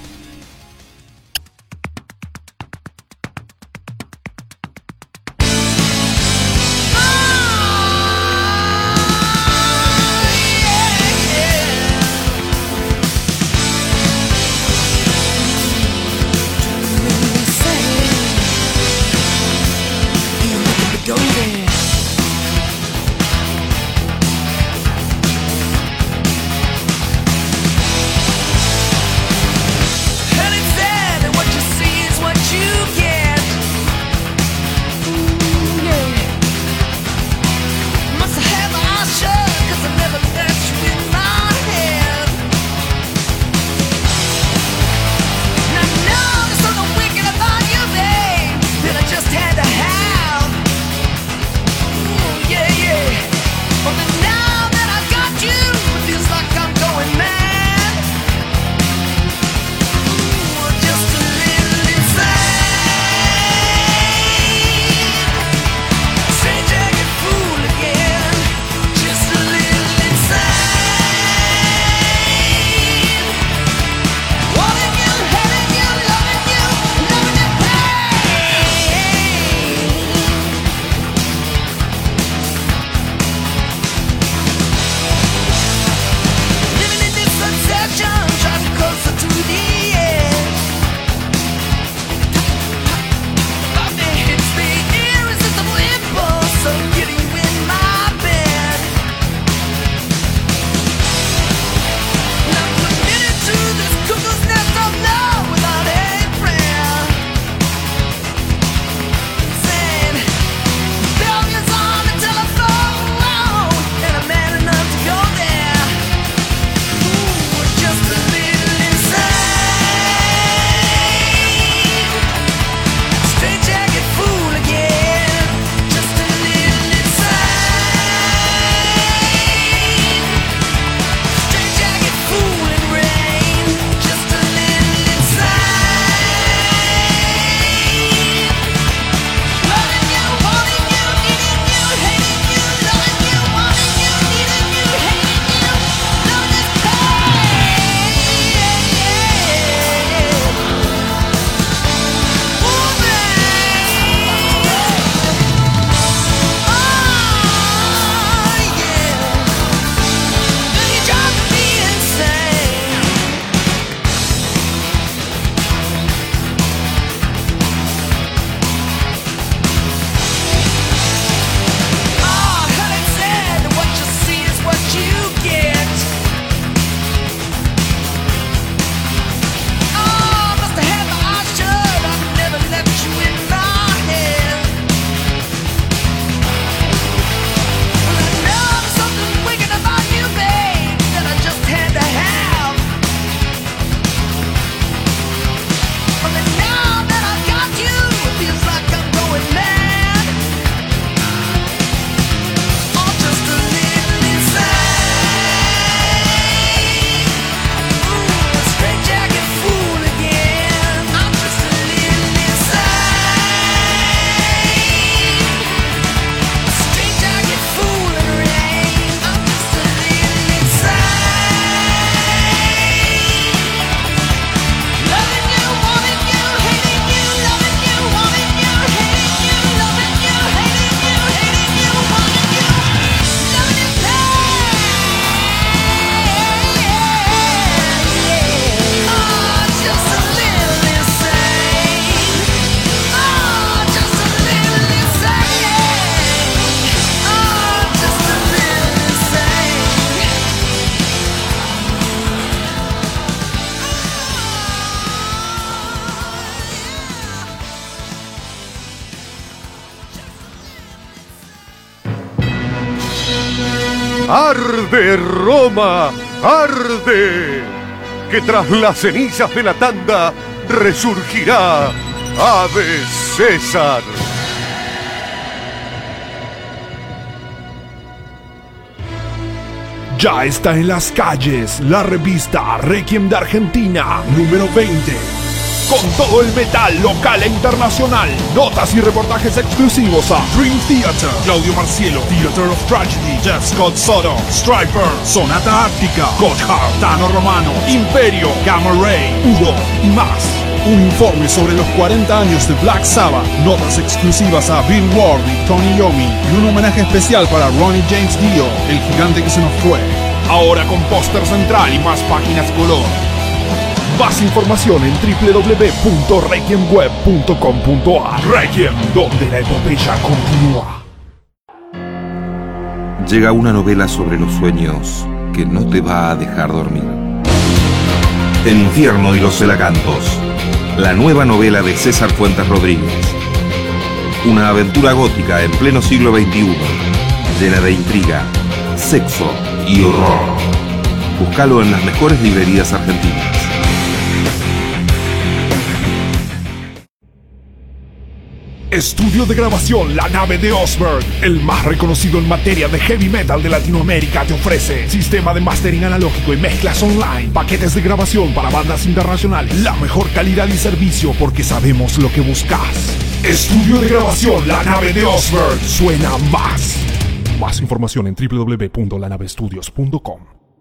¡Arde Roma! ¡Arde! Que tras las cenizas de la tanda resurgirá Ave César.
Ya está en las calles la revista Requiem de Argentina, número veinte. Con todo el metal local e internacional. Notas y reportajes exclusivos a Dream Theater, Claudio Marcielo, Theater of Tragedy, Jeff Scott Soto, Striper, Sonata Ártica, Gotthard, Tano Romano, Imperio, Gamma Ray, Udo y más. Un informe sobre los cuarenta años de Black Sabbath, notas exclusivas a Bill Ward y Tony Iommi y un homenaje especial para Ronnie James Dio, el gigante que se nos fue. Ahora con póster central y más páginas color. Más información en doble u doble u doble u punto requiem web punto com punto a r. Requiem, donde la epopeya continúa.
Llega una novela sobre los sueños que no te va a dejar dormir. El infierno y los celacantos. La nueva novela de César Fuentes Rodríguez. Una aventura gótica en pleno siglo veintiuno, llena de intriga, sexo y horror. Búscalo en las mejores librerías argentinas.
Estudio de grabación La Nave de Osberg, el más reconocido en materia de heavy metal de Latinoamérica, te ofrece sistema de mastering analógico y mezclas online, paquetes de grabación para bandas internacionales, la mejor calidad y servicio porque sabemos lo que buscas. Estudio de grabación La Nave de Osberg, suena más. Más información en doble u doble u doble u punto la nave studios punto com.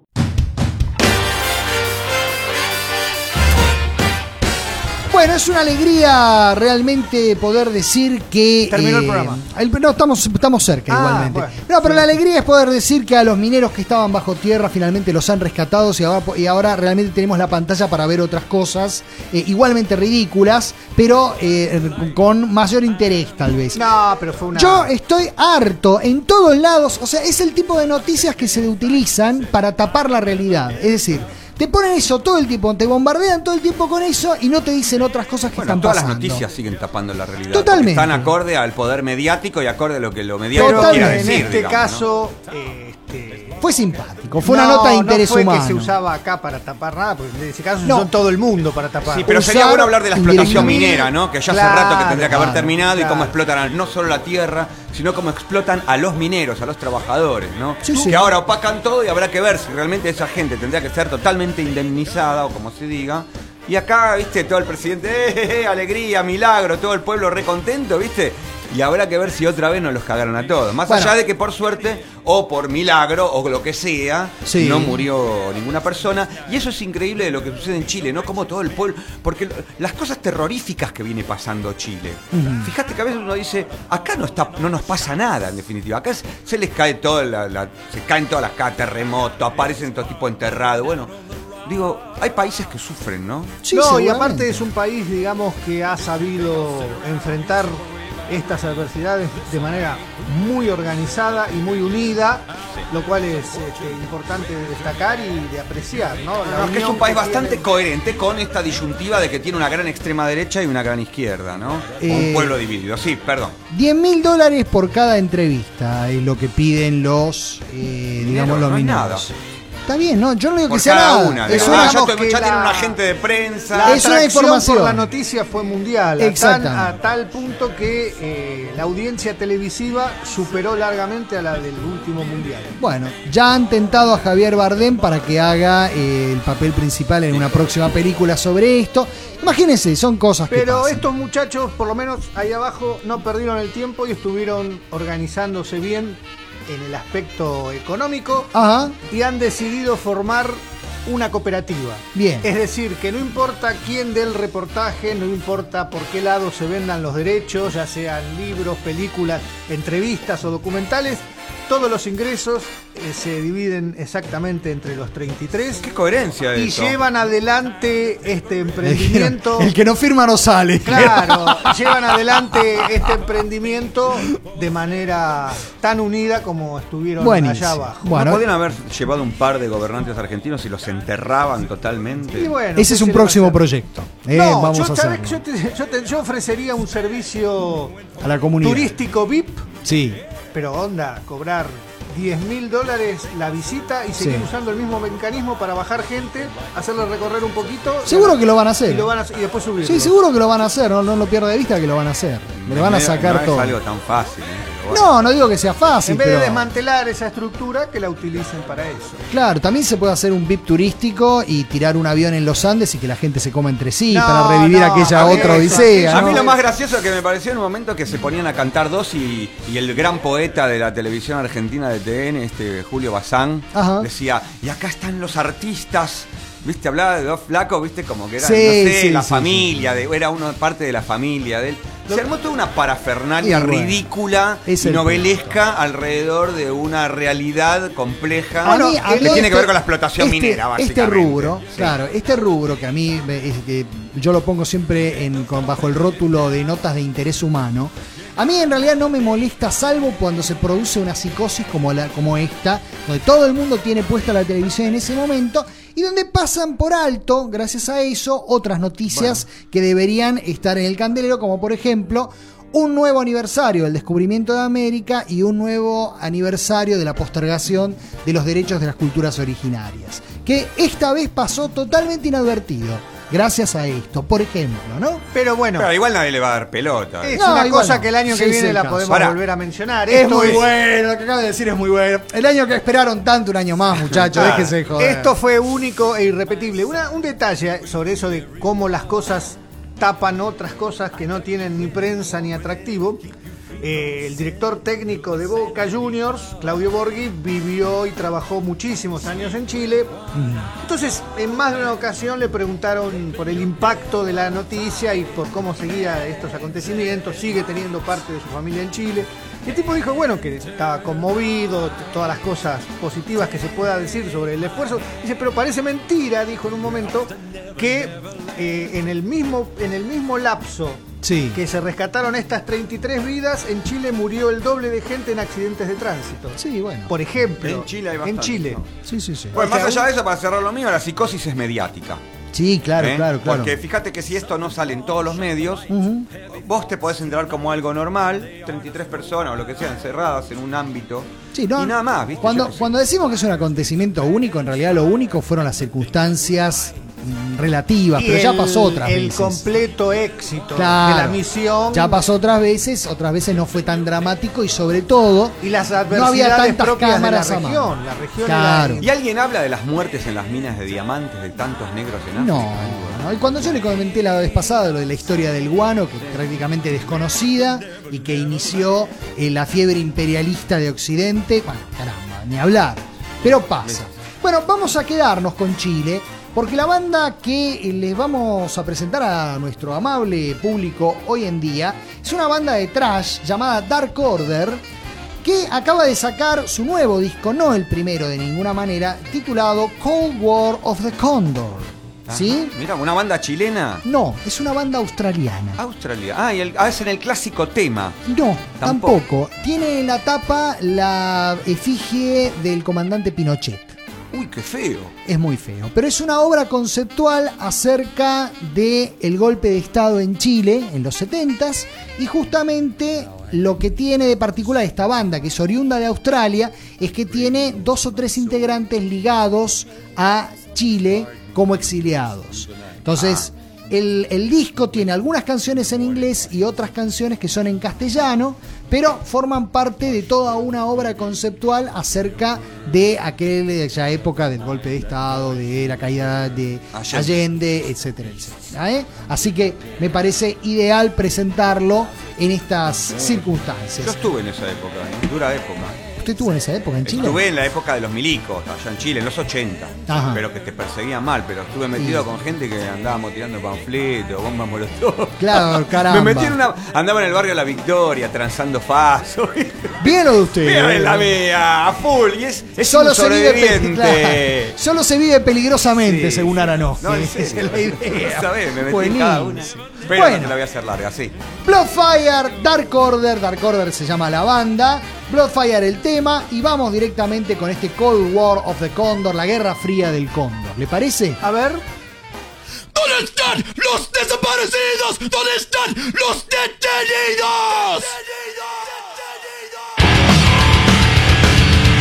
Bueno, es una alegría realmente poder decir que...
Terminó
eh,
el programa.
el- no, estamos, estamos cerca
Ah,
igualmente.
bueno,
no, pero
sí.
la alegría es poder decir que a los mineros que estaban bajo tierra finalmente los han rescatado y ahora, y ahora realmente tenemos la pantalla para ver otras cosas eh, igualmente ridículas, pero eh, con mayor interés tal vez.
No, pero fue una...
Yo estoy harto en todos lados, o sea, es el tipo de noticias que se utilizan para tapar la realidad. Es decir, te ponen eso todo el tiempo, te bombardean todo el tiempo con eso y no te dicen otras cosas que
Bueno,
están
todas
pasando.
las noticias siguen tapando la realidad.
Totalmente.
Están acorde al poder mediático y acorde a lo que lo mediático
Pero
Totalmente.
quiera
en
decir.
este
digamos, ¿no?
caso, este,
Fue simpático, fue una
no,
nota de interés
no fue
humano.
que se usaba acá para tapar nada, porque en ese caso se
No.
usó en todo el mundo para tapar.
Sí, pero
Usar
sería bueno hablar de la explotación
indirectamente.
minera, ¿no? Que ya hace
Claro,
rato que tendría que haber
claro,
terminado y
claro.
cómo explotan a- no solo la tierra, sino cómo explotan a los mineros, a los trabajadores, ¿no?
Sí,
que
sí.
ahora opacan todo y habrá que ver si realmente esa gente tendría que ser totalmente indemnizada o como se diga. Y acá, viste, todo el presidente, eh, eh, eh, alegría, milagro, todo el pueblo recontento, viste. Y habrá que ver si otra vez nos los cagaron a todos. Más
Bueno.
allá de que por suerte, o por milagro, o lo que sea,
Sí.
no murió ninguna persona. Y eso es increíble de lo que sucede en Chile, ¿no? Como todo el pueblo. Porque lo- las cosas terroríficas que viene pasando Chile. Fíjate que a veces uno dice, acá no está, no nos pasa nada, en definitiva. Acá es- se les cae todo, la, la- se caen todas las casas, terremotos, aparecen todo tipo enterrados. Bueno, digo, hay países que sufren, ¿no?
Sí,
no, y
seguramente.
aparte es un país, digamos, que ha sabido enfrentar estas adversidades de manera muy organizada y muy unida, lo cual es este, importante de destacar y de apreciar, ¿no? La
No, que es
unión
un país
que
bastante
tienen.
coherente con esta disyuntiva de que tiene una gran extrema derecha y una gran izquierda, ¿no?
Eh,
Un pueblo dividido. Sí, perdón.
diez mil dólares por cada entrevista es lo que piden los, eh, digamos, los
no hay
mineros.
nada.
Está bien, ¿no? Yo no digo
Por
que sea
cada
nada.
una.
Es
digamos.
una-
Ah, ya,
digamos
tu-
que
ya tiene
la-
un agente de prensa.
La
Es una
atracción
información.
por la noticia fue mundial, a tal,
Exactamente.
a tal punto que eh, la audiencia televisiva superó largamente a la del último mundial.
Bueno, ya han tentado a Javier Bardem para que haga eh, el papel principal en una próxima película sobre esto. Imagínense, son cosas que
Pero
pasan.
estos muchachos, por lo menos ahí abajo, no perdieron el tiempo y estuvieron organizándose bien en el aspecto económico
Ajá,
y han decidido formar una cooperativa.
bien.
Es decir, que no importa quién dé el reportaje, no importa por qué lado se vendan los derechos, ya sean libros, películas, entrevistas o documentales, todos los ingresos eh, se dividen exactamente entre los treinta y tres
Qué coherencia
y
eso.
llevan adelante este
El que,
emprendimiento.
no, el que no firma no sale.
Claro, llevan adelante este emprendimiento de manera tan unida como estuvieron
Buenísimo.
allá abajo.
Bueno,
¿No podían haber llevado un par de gobernantes argentinos y los enterraban totalmente?
Y bueno,
ese
¿qué
es
se
un
le va a
próximo
hacer?
proyecto. Eh,
No,
vamos
yo,
a
¿sabés
hacerlo.
que yo, te- yo te- yo ofrecería un servicio
A la comunidad.
turístico V I P,
Sí.
pero onda, cobrar diez mil dólares la visita y seguir
Sí.
usando el mismo mecanismo para bajar gente, hacerle recorrer un poquito.
Seguro que lo van a hacer.
Y, lo van a, y después subirlo.
Sí, seguro que lo van a hacer, no, no lo pierda de vista que lo van a hacer. Le van a sacar
no
todo.
es algo tan fácil. ¿eh? Pero bueno.
No, no digo que sea fácil,
En vez
pero
de desmantelar esa estructura, que la utilicen para eso.
claro, también se puede hacer un V I P turístico y tirar un avión en los Andes y que la gente se coma entre sí
No,
para revivir
no,
aquella
a mí
otra
eso,
odisea.
A mí
¿no?
lo más gracioso que me pareció en un momento que se ponían a cantar dos y, y el gran poeta de la televisión argentina de T N, este Julio Bazán,
Ajá.
decía, y acá están los artistas, viste, hablaba de dos flacos, viste, como que eran,
Sí,
no sé,
sí,
la
sí,
familia, de, era uno parte de la familia de él. Se armó toda una parafernalia
Y bueno,
ridícula
es
y
el
novelesca alrededor de una realidad compleja
A mí-
que
a mí
tiene que
este-
ver con la explotación
este-
minera, básicamente.
Este rubro,
Sí.
claro, este rubro que a mí me- es que yo lo pongo siempre en, con- bajo el rótulo de notas de interés humano. A mí en realidad no me molesta, salvo cuando se produce una psicosis como, la, como esta, donde todo el mundo tiene puesta la televisión en ese momento y donde pasan por alto, gracias a eso, otras noticias que deberían estar en el candelero, como por ejemplo un nuevo aniversario del descubrimiento de América y un nuevo aniversario de la postergación de los derechos de las culturas originarias, que esta vez pasó totalmente inadvertido. Gracias a esto, por ejemplo, ¿no?
Pero bueno,
Pero igual nadie le va a dar pelota.
es
No,
una
igual
cosa
no.
que el año
Sí,
que
sí,
viene
el
la
caso.
podemos
Pará.
volver a mencionar.
Es
Esto
muy
es-
bueno, lo que acaba de decir es muy bueno. El año que esperaron tanto, un año más, muchachos,
Claro.
déjense de joder.
Esto fue único e irrepetible. Una- un detalle sobre eso de cómo las cosas tapan otras cosas que no tienen ni prensa ni atractivo. Eh, el director técnico de Boca Juniors, Claudio Borghi, vivió y trabajó muchísimos años en Chile. Entonces, en más de una ocasión le preguntaron por el impacto de la noticia y por cómo seguía estos acontecimientos. Sigue teniendo parte de su familia en Chile. Y el tipo dijo, bueno, que estaba conmovido, t- todas las cosas positivas que se pueda decir sobre el esfuerzo. Dice, pero parece mentira, dijo en un momento, que eh, en el mismo, en el mismo lapso
Sí.
que se rescataron estas treinta y tres vidas, en Chile murió el doble de gente en accidentes de tránsito.
Sí, bueno.
Por ejemplo,
En Chile hay
en
bastante,
Chile.
¿no?
Sí, sí, sí.
Bueno,
O sea,
más allá
un-
de eso, para cerrar lo mío, la psicosis es mediática.
Sí, claro,
¿eh?
claro, claro.
Porque fíjate que si esto no sale en todos los medios,
Ujú.
vos te podés enterar como algo normal, treinta y tres personas o lo que sea, encerradas en un ámbito,
Sí, no,
y nada más, ¿viste?
Cuando,
Yo qué sé.
cuando decimos que es un acontecimiento único, en realidad lo único fueron las circunstancias mm, relativas,
Y
pero ya
el-
pasó otras
el
veces.
completo éxito
Claro.
de la misión.
Ya pasó otras veces, otras veces no fue tan dramático y sobre todo
Y las
no había
adversidades
tantas
propias de la
cámaras a
región.
mano.
La región
Claro.
era-
¿Y alguien habla de las muertes en las minas de diamantes de tantos negros en África?
No, no. Y cuando yo le comenté la vez pasada lo de la historia del guano, que es prácticamente desconocida y que inició eh, la fiebre imperialista de Occidente, bueno, caramba, ni hablar. Pero pasa. Bueno, vamos a quedarnos con Chile, porque la banda que eh, les vamos a presentar a nuestro amable público hoy en día es una banda de thrash llamada Dark Order, que acaba de sacar su nuevo disco, no el primero de ninguna manera, titulado Cold War of the Condor. ¿Sí?
Mira, una banda chilena.
No, es una banda australiana.
Australia. Ah, y el, ah, es en el clásico tema.
No,
Tampoco.
tampoco. Tiene en la tapa la efigie del comandante Pinochet.
Uy, qué feo.
Es muy feo, pero es una obra conceptual acerca del golpe de Estado en Chile en los setentas y justamente lo que tiene de particular esta banda, que es oriunda de Australia, es que tiene dos o tres integrantes ligados a Chile como exiliados. Entonces, el, el disco tiene algunas canciones en inglés y otras canciones que son en castellano, pero forman parte de toda una obra conceptual acerca de aquella época del golpe de Estado, de la caída de
Allende,
Allende, etcétera, etcétera. ¿eh? Así que me parece ideal presentarlo en estas
Yo
circunstancias.
estuve en esa época, ¿eh? Dura época.
¿Usted estuvo en esa época en Chile?
Estuve en la época de los milicos, allá en Chile, en los ochenta.
Ajá.
Pero que te perseguían mal, pero estuve metido
Sí.
con gente que andábamos tirando panfletos, bombas molotov.
Claro, caramba.
Me metí en una. Andaba en el barrio La Victoria, transando faso.
Bien lo de usted.
Mira
¿eh?
la mía, a full. Y es, es
Solo
un
se, vive pe-
sobreviviente.
claro, solo se vive peligrosamente,
Sí.
según Aranov.
No, en
Esa es
serio.
la idea.
No sabés, me metí en cada una.
Buenísimo.
Pero
Bueno.
no te la voy a hacer larga, sí.
Bloodfire, Dark Order, Dark Order se llama la banda, Bloodfire el tema, y vamos directamente con este Cold War of the Condor, la Guerra Fría del Cóndor. ¿Le parece?
A ver.
¿Dónde están los desaparecidos? ¿Dónde están los detenidos?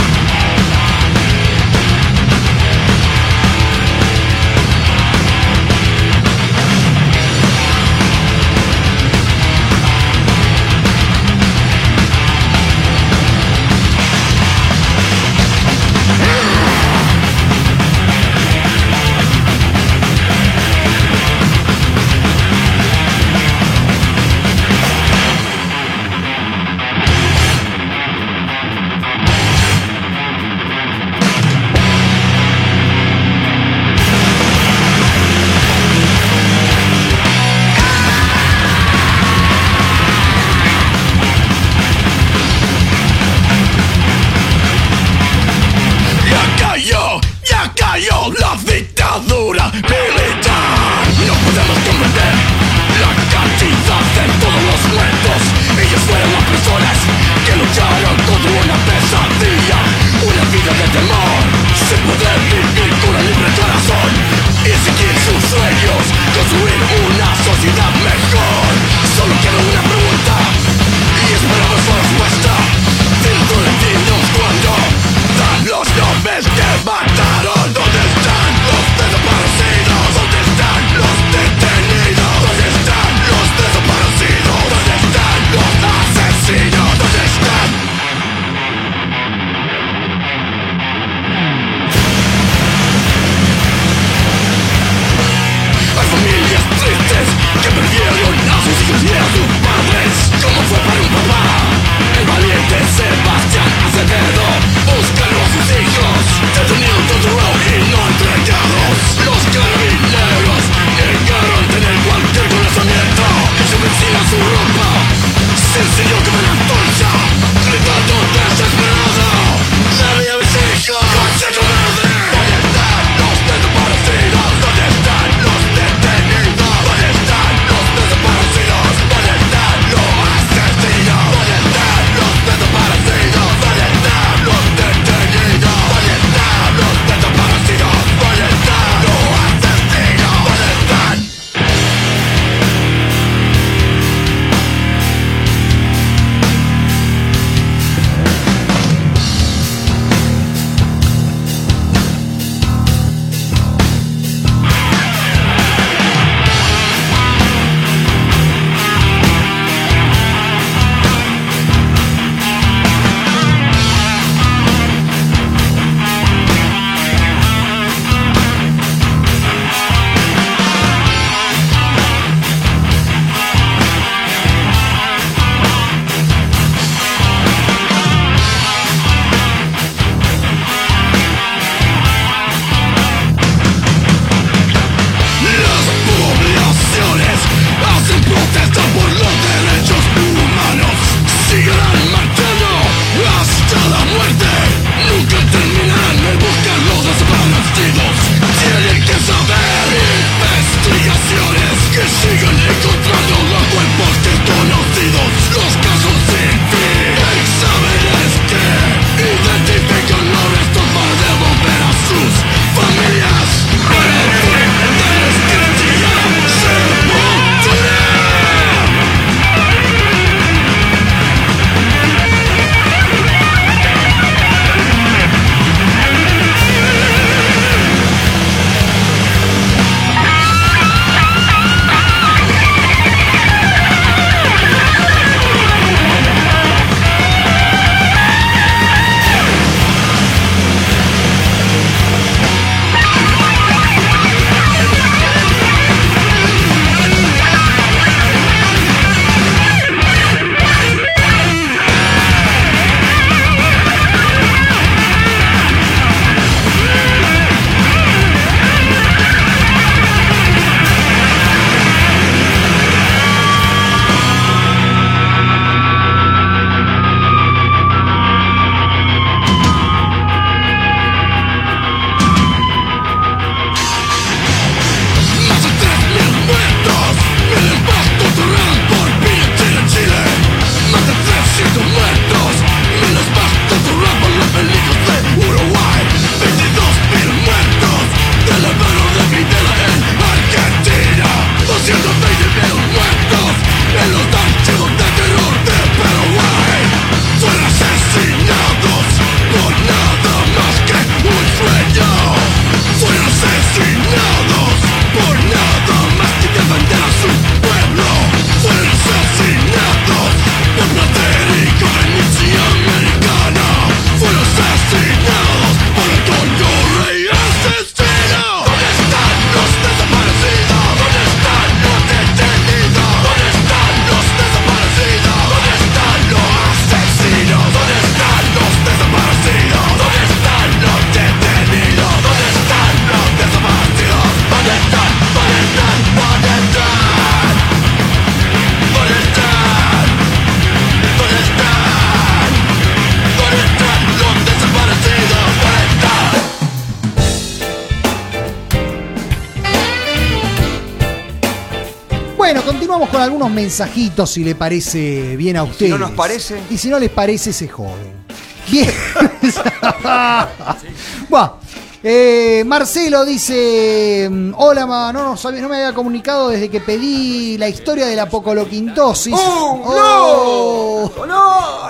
continuamos con algunos mensajitos, si le parece bien a ustedes.
Si no nos parece.
Y si no les parece, se joden. Bien. Bueno, eh, Marcelo dice: hola, ma, no, no, sabía, no me había comunicado desde que pedí la historia de la apocaloquintosis.
¡Oh,
oh.
no! ¡No!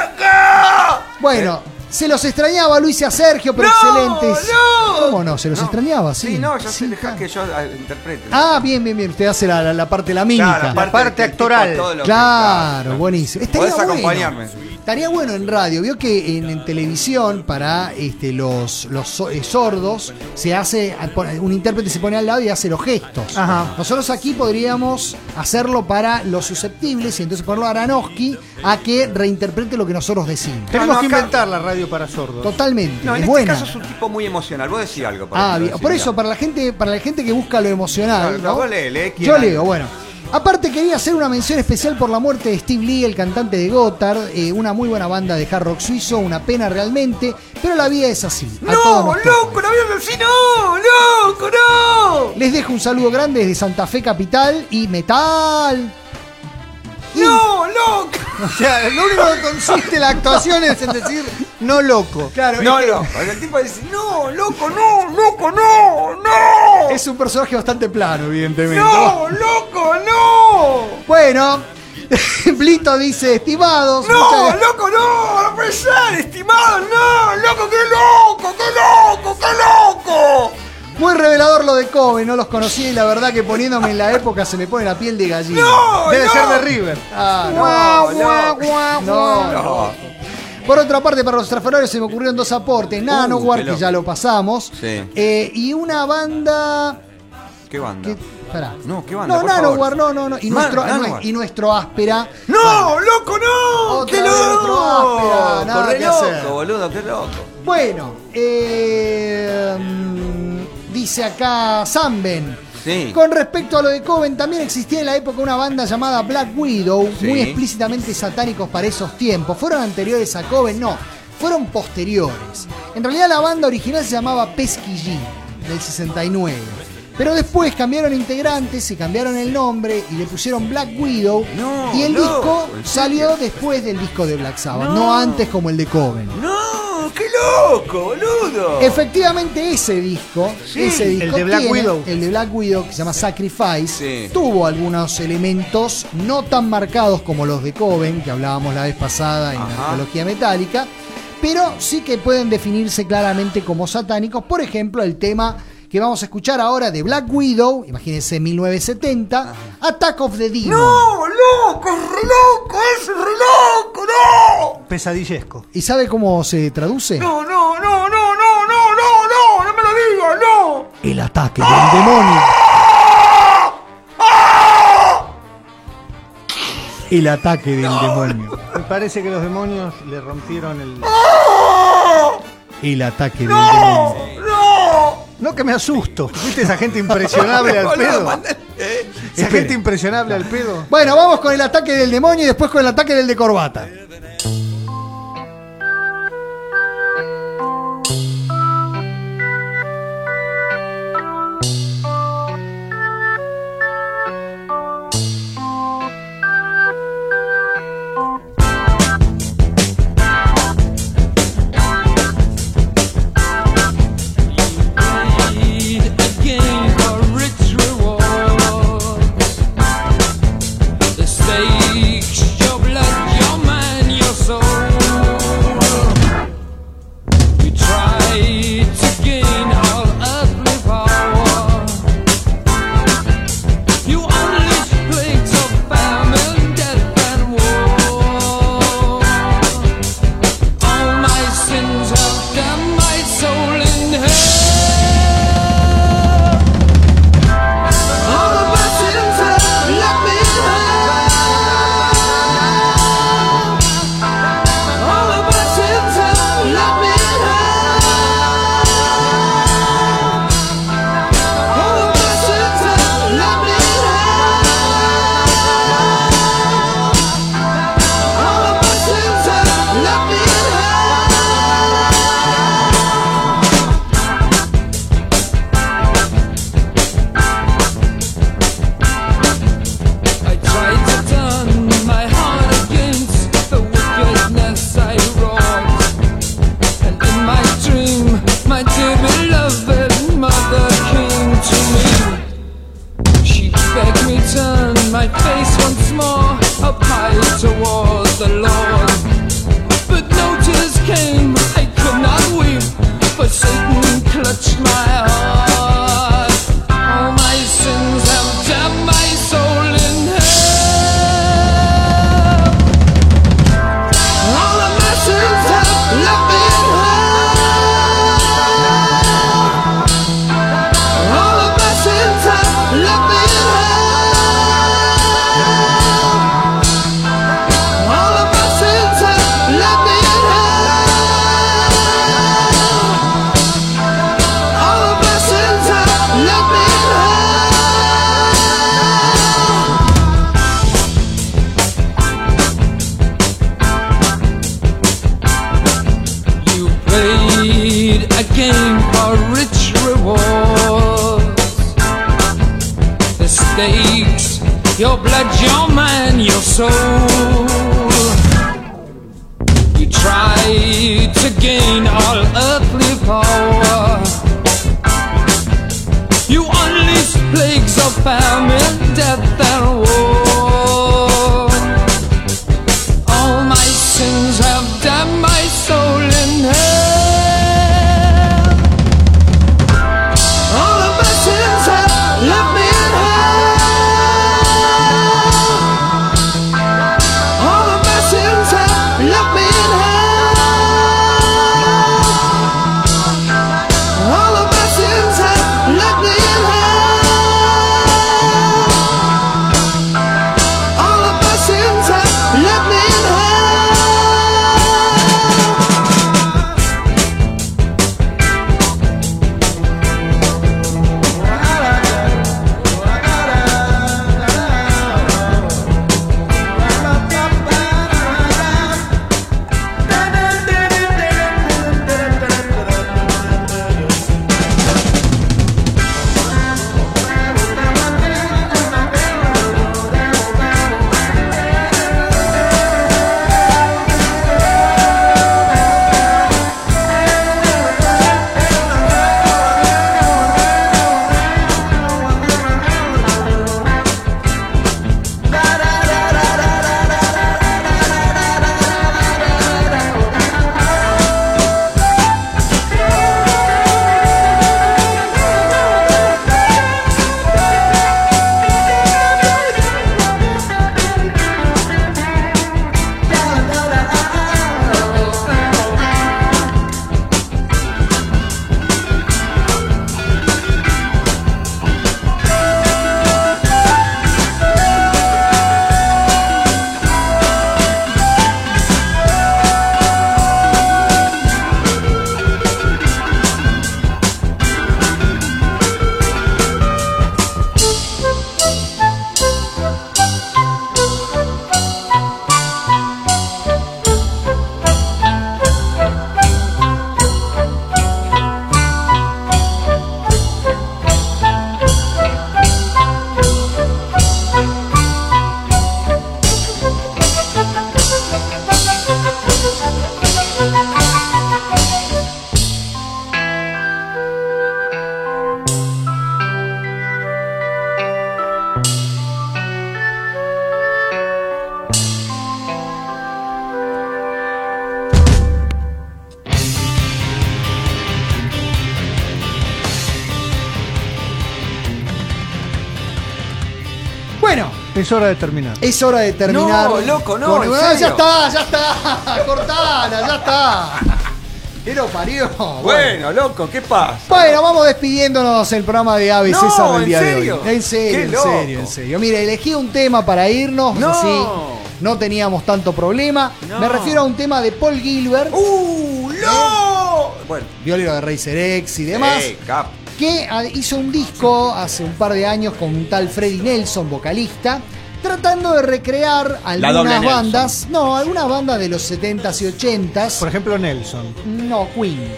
¡Loco!
Bueno, se los extrañaba Luis y a Sergio, pero
¡No,
excelentes.
no!
¿Cómo no? ¿Se los
No.
extrañaba? Sí,
Sí, no, ya
sí,
se deja
claro.
que yo ah, interprete.
Ah, bien, bien, bien. Usted hace la, la, la parte de la mímica.
Claro,
La parte
del tipo,
actoral.
todo lo que-
Claro, buenísimo. Estaría
Podés
bueno.
acompañarme.
Estaría bueno en radio. Vio que en, en televisión, para este, los, los so- eh, sordos, se hace, un intérprete se pone al lado y hace los gestos.
Ajá.
Nosotros aquí podríamos hacerlo para los susceptibles y entonces ponerlo a Aranowski a que reinterprete lo que nosotros decimos.
Tenemos
no,
que
acá-
inventar la radio para sordos.
Totalmente.
No, en
es
este
buena.
caso es un tipo muy emocional. Vos decís algo. para
Ah,
ejemplo,
bien.
decís,
Por eso,
mirá.
para la gente, para la gente que busca lo emocional,
Claro,
¿no?
vos lee, lee quién
Yo
hay.
leo, bueno. Aparte quería hacer una mención especial por la muerte de Steve Lee, el cantante de Gotthard, eh, una muy buena banda de hard rock suizo, una pena realmente, pero la vida es así. A todos
¡No,
nos toca.
loco! ¡La vida es así! ¡No! ¡Loco, no!
Les dejo un saludo grande desde Santa Fe Capital y metal. Y-
¡No, loco!
O sea, lo único que consiste la actuación es en decir no loco.
Claro,
No,
es, que
loco. El tipo dice, no, loco, no, loco, no, no.
es un personaje bastante plano, evidentemente.
No, loco, no.
Bueno, Blito dice, estimados.
No,
muchas gra-
loco, no, no puede ser, estimado, no, loco, qué loco, qué loco, qué loco.
Muy revelador lo de Kobe, no los conocía y la verdad que poniéndome en la época se me pone la piel de gallina.
No,
Debe
no.
ser de River.
Ah,
No,
no,
no,
no,
no.
Por otra parte, para los trafanores se me ocurrieron dos aportes. Nanowar,
qué
que
loco.
ya lo pasamos.
Sí.
Eh, y una banda...
¿Qué banda?
Que, pará.
No, ¿qué banda,
No,
por
Nanowar,
favor?
no, no, no. Y,
Man-
nuestro,
Nanowar.
y nuestro áspera.
No, loco, no.
Otra
qué
vez
loco.
otro áspera, nada
Corre
que
loco,
hacer.
boludo, qué loco.
Bueno, eh, mm, dice acá Samben.
Sí.
Con respecto a lo de Coven, también existía en la época una banda llamada Black Widow,
Sí.
muy explícitamente satánicos para esos tiempos. ¿Fueron anteriores a Coven? No, fueron posteriores. En realidad la banda original se llamaba Pesquillín, del sesenta y nueve. Pero después cambiaron integrantes y cambiaron el nombre y le pusieron Black Widow.
No,
y el
loco,
disco
¿en serio?
salió después del disco de Black Sabbath, no,
No.
antes como el de Coven.
No, qué loco, boludo.
Efectivamente ese disco,
Sí,
ese
el
disco
de Black
tiene-
Widow.
el de Black Widow, que se llama Sacrifice,
Sí.
tuvo algunos elementos no tan marcados como los de Coven, que hablábamos la vez pasada en la
Ajá.
arqueología metálica, pero sí que pueden definirse claramente como satánicos. Por ejemplo, el tema que vamos a escuchar ahora de Black Widow, imagínense mil novecientos setenta, Attack of the Demon.
No, loco, es re loco, es re loco, no.
Pesadillesco.
¿Y sabe cómo se traduce?
No, no, no, no, no, no, no, no, no me lo digas, no.
El ataque del demonio. El ataque del demonio.
Me parece que los demonios le rompieron el...
El ataque del demonio.
No.
No que me asusto. ¿Viste esa gente impresionable al
Boludo,
pedo?
mandale, eh.
Esa
Espere.
gente impresionable al pedo.
Bueno, vamos con el ataque del demonio y después con el ataque del de corbata.
The stakes, your blood, your mind, your soul. a game for rich rewards. The stakes, your blood, your mind, your soul. You try to gain all earthly power. You unleash plagues of famine, death and war. All my sins have damned my soul in hell. All of my sins have left me in hell. All of my sins have left me in hell. All of my sins have left me in hell. All of my sins have left me in hell.
Bueno,
Es hora de terminar.
es hora de terminar.
No, loco, no,
con-
en
Ah,
serio.
ya está, ya está. Cortala, ya está. ¿Qué lo parió?
Bueno, loco, ¿qué pasa?
Bueno, vamos despidiéndonos el programa de Ave
No,
César del
¿en
día
serio?
de hoy. En serio,
Qué
en
loco.
serio, en serio. Mire, elegí un tema para irnos,
No.
así no teníamos tanto problema.
No.
Me refiero a un tema de Paul Gilbert,
¡Uh, no! Bueno,
violero de Racer X y demás,
eh, cap.
que ah, hizo un disco hace un par de años con un tal Freddie Nelson, vocalista, tratando de recrear
doble
algunas
Nelson.
bandas, no, algunas bandas de los setentas y ochentas.
Por ejemplo, Nelson.
No, Queen.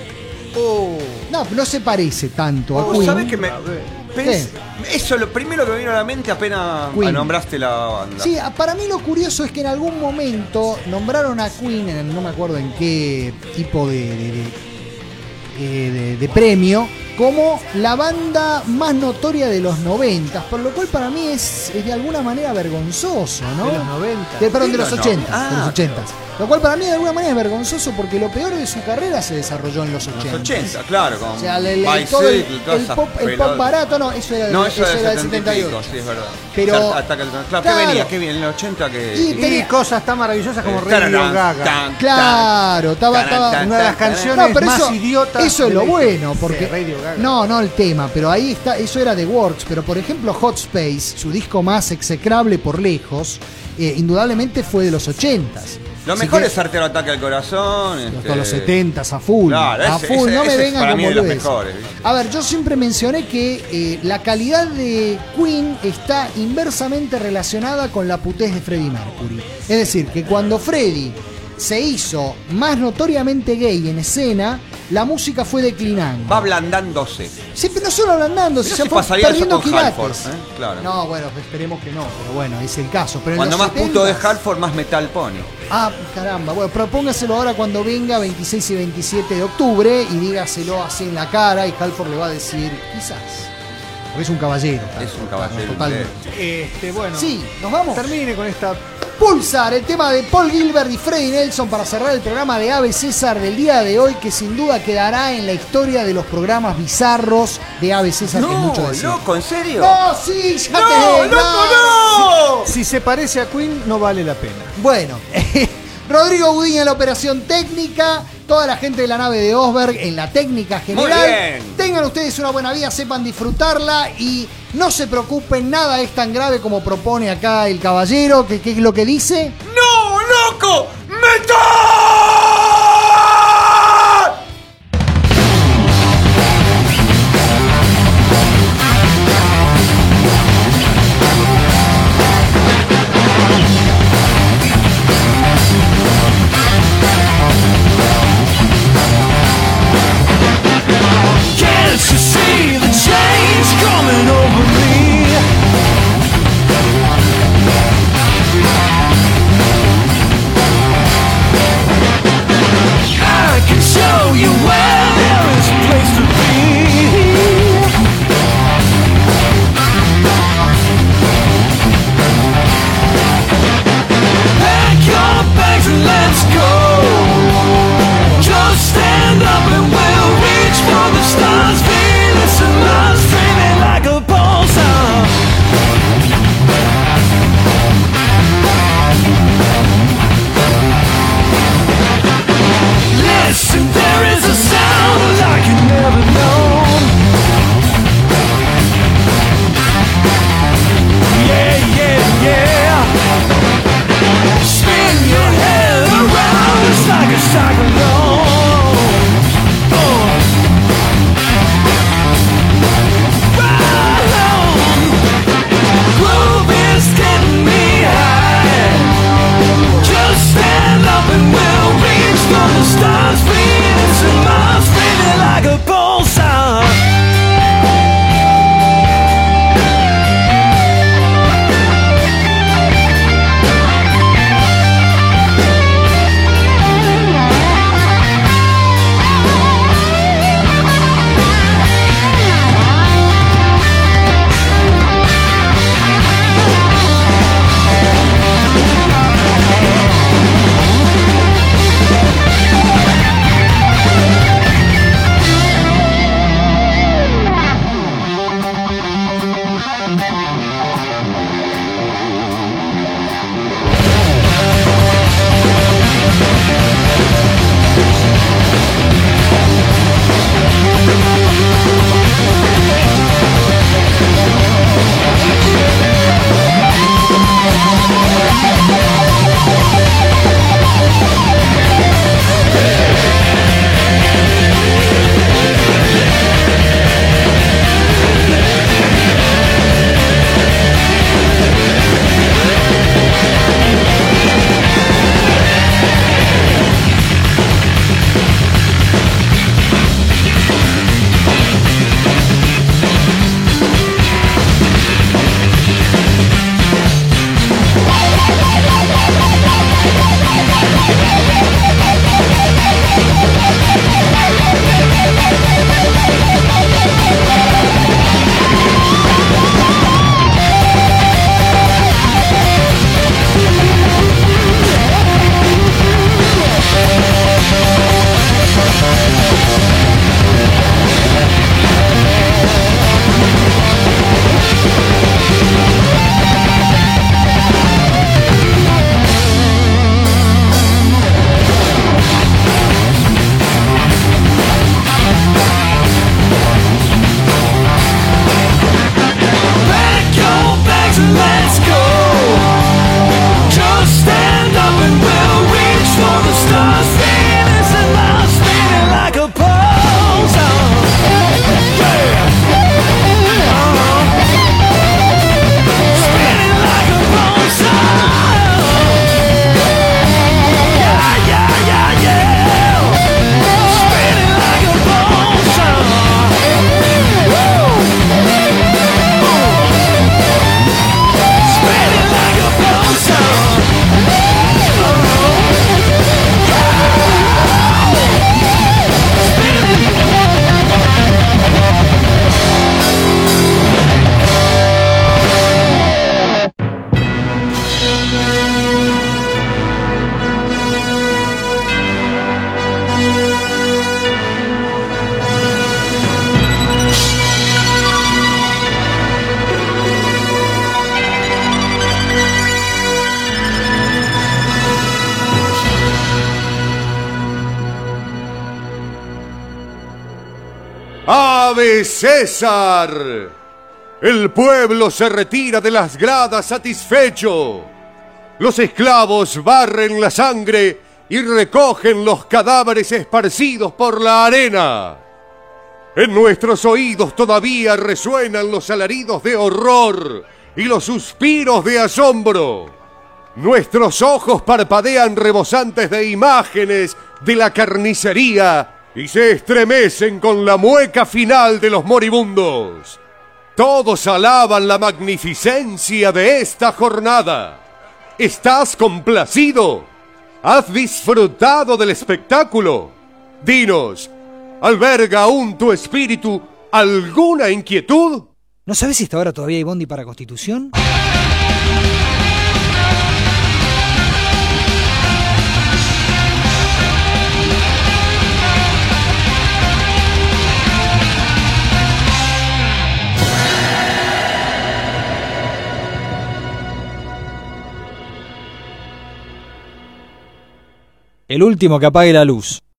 No, no se parece tanto a
Oh,
Queen.
¿sabes qué me.? Pens- Eso lo primero que me vino a la mente apenas
Queen.
nombraste la banda.
Sí, para mí lo curioso es que en algún momento nombraron a Queen, en- no me acuerdo en qué tipo de, de, de- eh, de- de premio, como la banda más notoria de los noventas, por lo cual para mí es, es de alguna manera vergonzoso, ¿no?
De los noventa.
De- perdón, de
Sí,
los
los
ochentas,
noventa.
de los
Ah,
ochentas. Lo cual para mí de alguna manera es vergonzoso porque lo peor de su carrera se desarrolló en los
Los
ochentas.
ochenta, claro, con
O sea, le- le-
Bicycle,
todo el,
todas
el
esas
pop, el
pelotas.
pop barato, no, eso era, de-
No, eso,
eso
era
era del
setenta y
setenta y
pico,
ocho.
sí, es verdad.
Pero-
Ataca el- claro,
claro.
¿qué venía? ¿Qué viene? En el ochenta que.
Y
Y
tenía-
cosas tan maravillosas como
Eh,
Radio
tararán,
Gaga.
tan,
Claro, estaba,
tan,
estaba
tan,
Una de las
tan,
canciones
No, pero
más
eso,
idiotas.
eso es
de
lo
la
bueno,
historia.
porque
Sí, Radio Gaga.
no, no el tema, pero ahí está, eso era The Works, pero por ejemplo Hot Space, su disco más execrable por lejos, eh, indudablemente fue de los ochentas.
Lo
Así
mejor
que-
es Artero Ataque al Corazón.
Hasta
este,
los setentas a full,
Claro,
a
ese-
full,
ese-
no me
ese
vengan
para
con
mí es de los
boludeces.
mejores, ¿viste?
A ver, yo siempre mencioné que eh, la calidad de Queen está inversamente relacionada con la putez de Freddie Mercury. Es decir, que cuando Freddie se hizo más notoriamente gay en escena, la música fue declinando.
Va ablandándose.
Sí, pero no solo ablandándose,
Pero
se
si
fue
pasaría eso
perdiendo
con
quilates.
Halford, ¿eh? Claro.
No, bueno, esperemos que no, pero bueno, es el caso. Pero en
Cuando
los
más puto de
setentas
Halford, más metal pone.
Ah, caramba. Bueno, propóngaselo ahora cuando venga veintiséis y veintisiete de octubre y dígaselo así en la cara y Halford le va a decir, quizás. Porque es un caballero.
Es un caballero.
Totalmente.
Este, bueno.
Sí, nos vamos.
Termine con esta.
Pulsar, el tema de Paul Gilbert y Freddie Nelson para cerrar el programa de Ave César del día de hoy, que sin duda quedará en la historia de los programas bizarros de Ave César. que es mucho decir.
loco, ¿en serio?
No, sí, ya
¡No,
te
loco, no!
Si se parece a Queen, no vale la pena.
Bueno, Rodrigo Gudiña en la operación técnica, toda la gente de la nave de Osberg en la técnica general.
Muy bien.
Tengan ustedes una buena vida, sepan disfrutarla y no se preocupen, nada es tan grave como propone acá el caballero, que, que es lo que dice.
¡No, loco! ¡Metal!
Can't you see the change coming over me?
¡Ave César! El pueblo se retira de las gradas satisfecho. Los esclavos barren la sangre y recogen los cadáveres esparcidos por la arena. En nuestros oídos todavía resuenan los alaridos de horror y los suspiros de asombro. Nuestros ojos parpadean rebosantes de imágenes de la carnicería y se estremecen con la mueca final de los moribundos. Todos alaban la magnificencia de esta jornada. ¿Estás complacido? ¿Has disfrutado del espectáculo? Dinos, ¿alberga aún tu espíritu alguna inquietud?
¿No sabes si hasta ahora todavía hay bondi para Constitución? El último que apague la luz.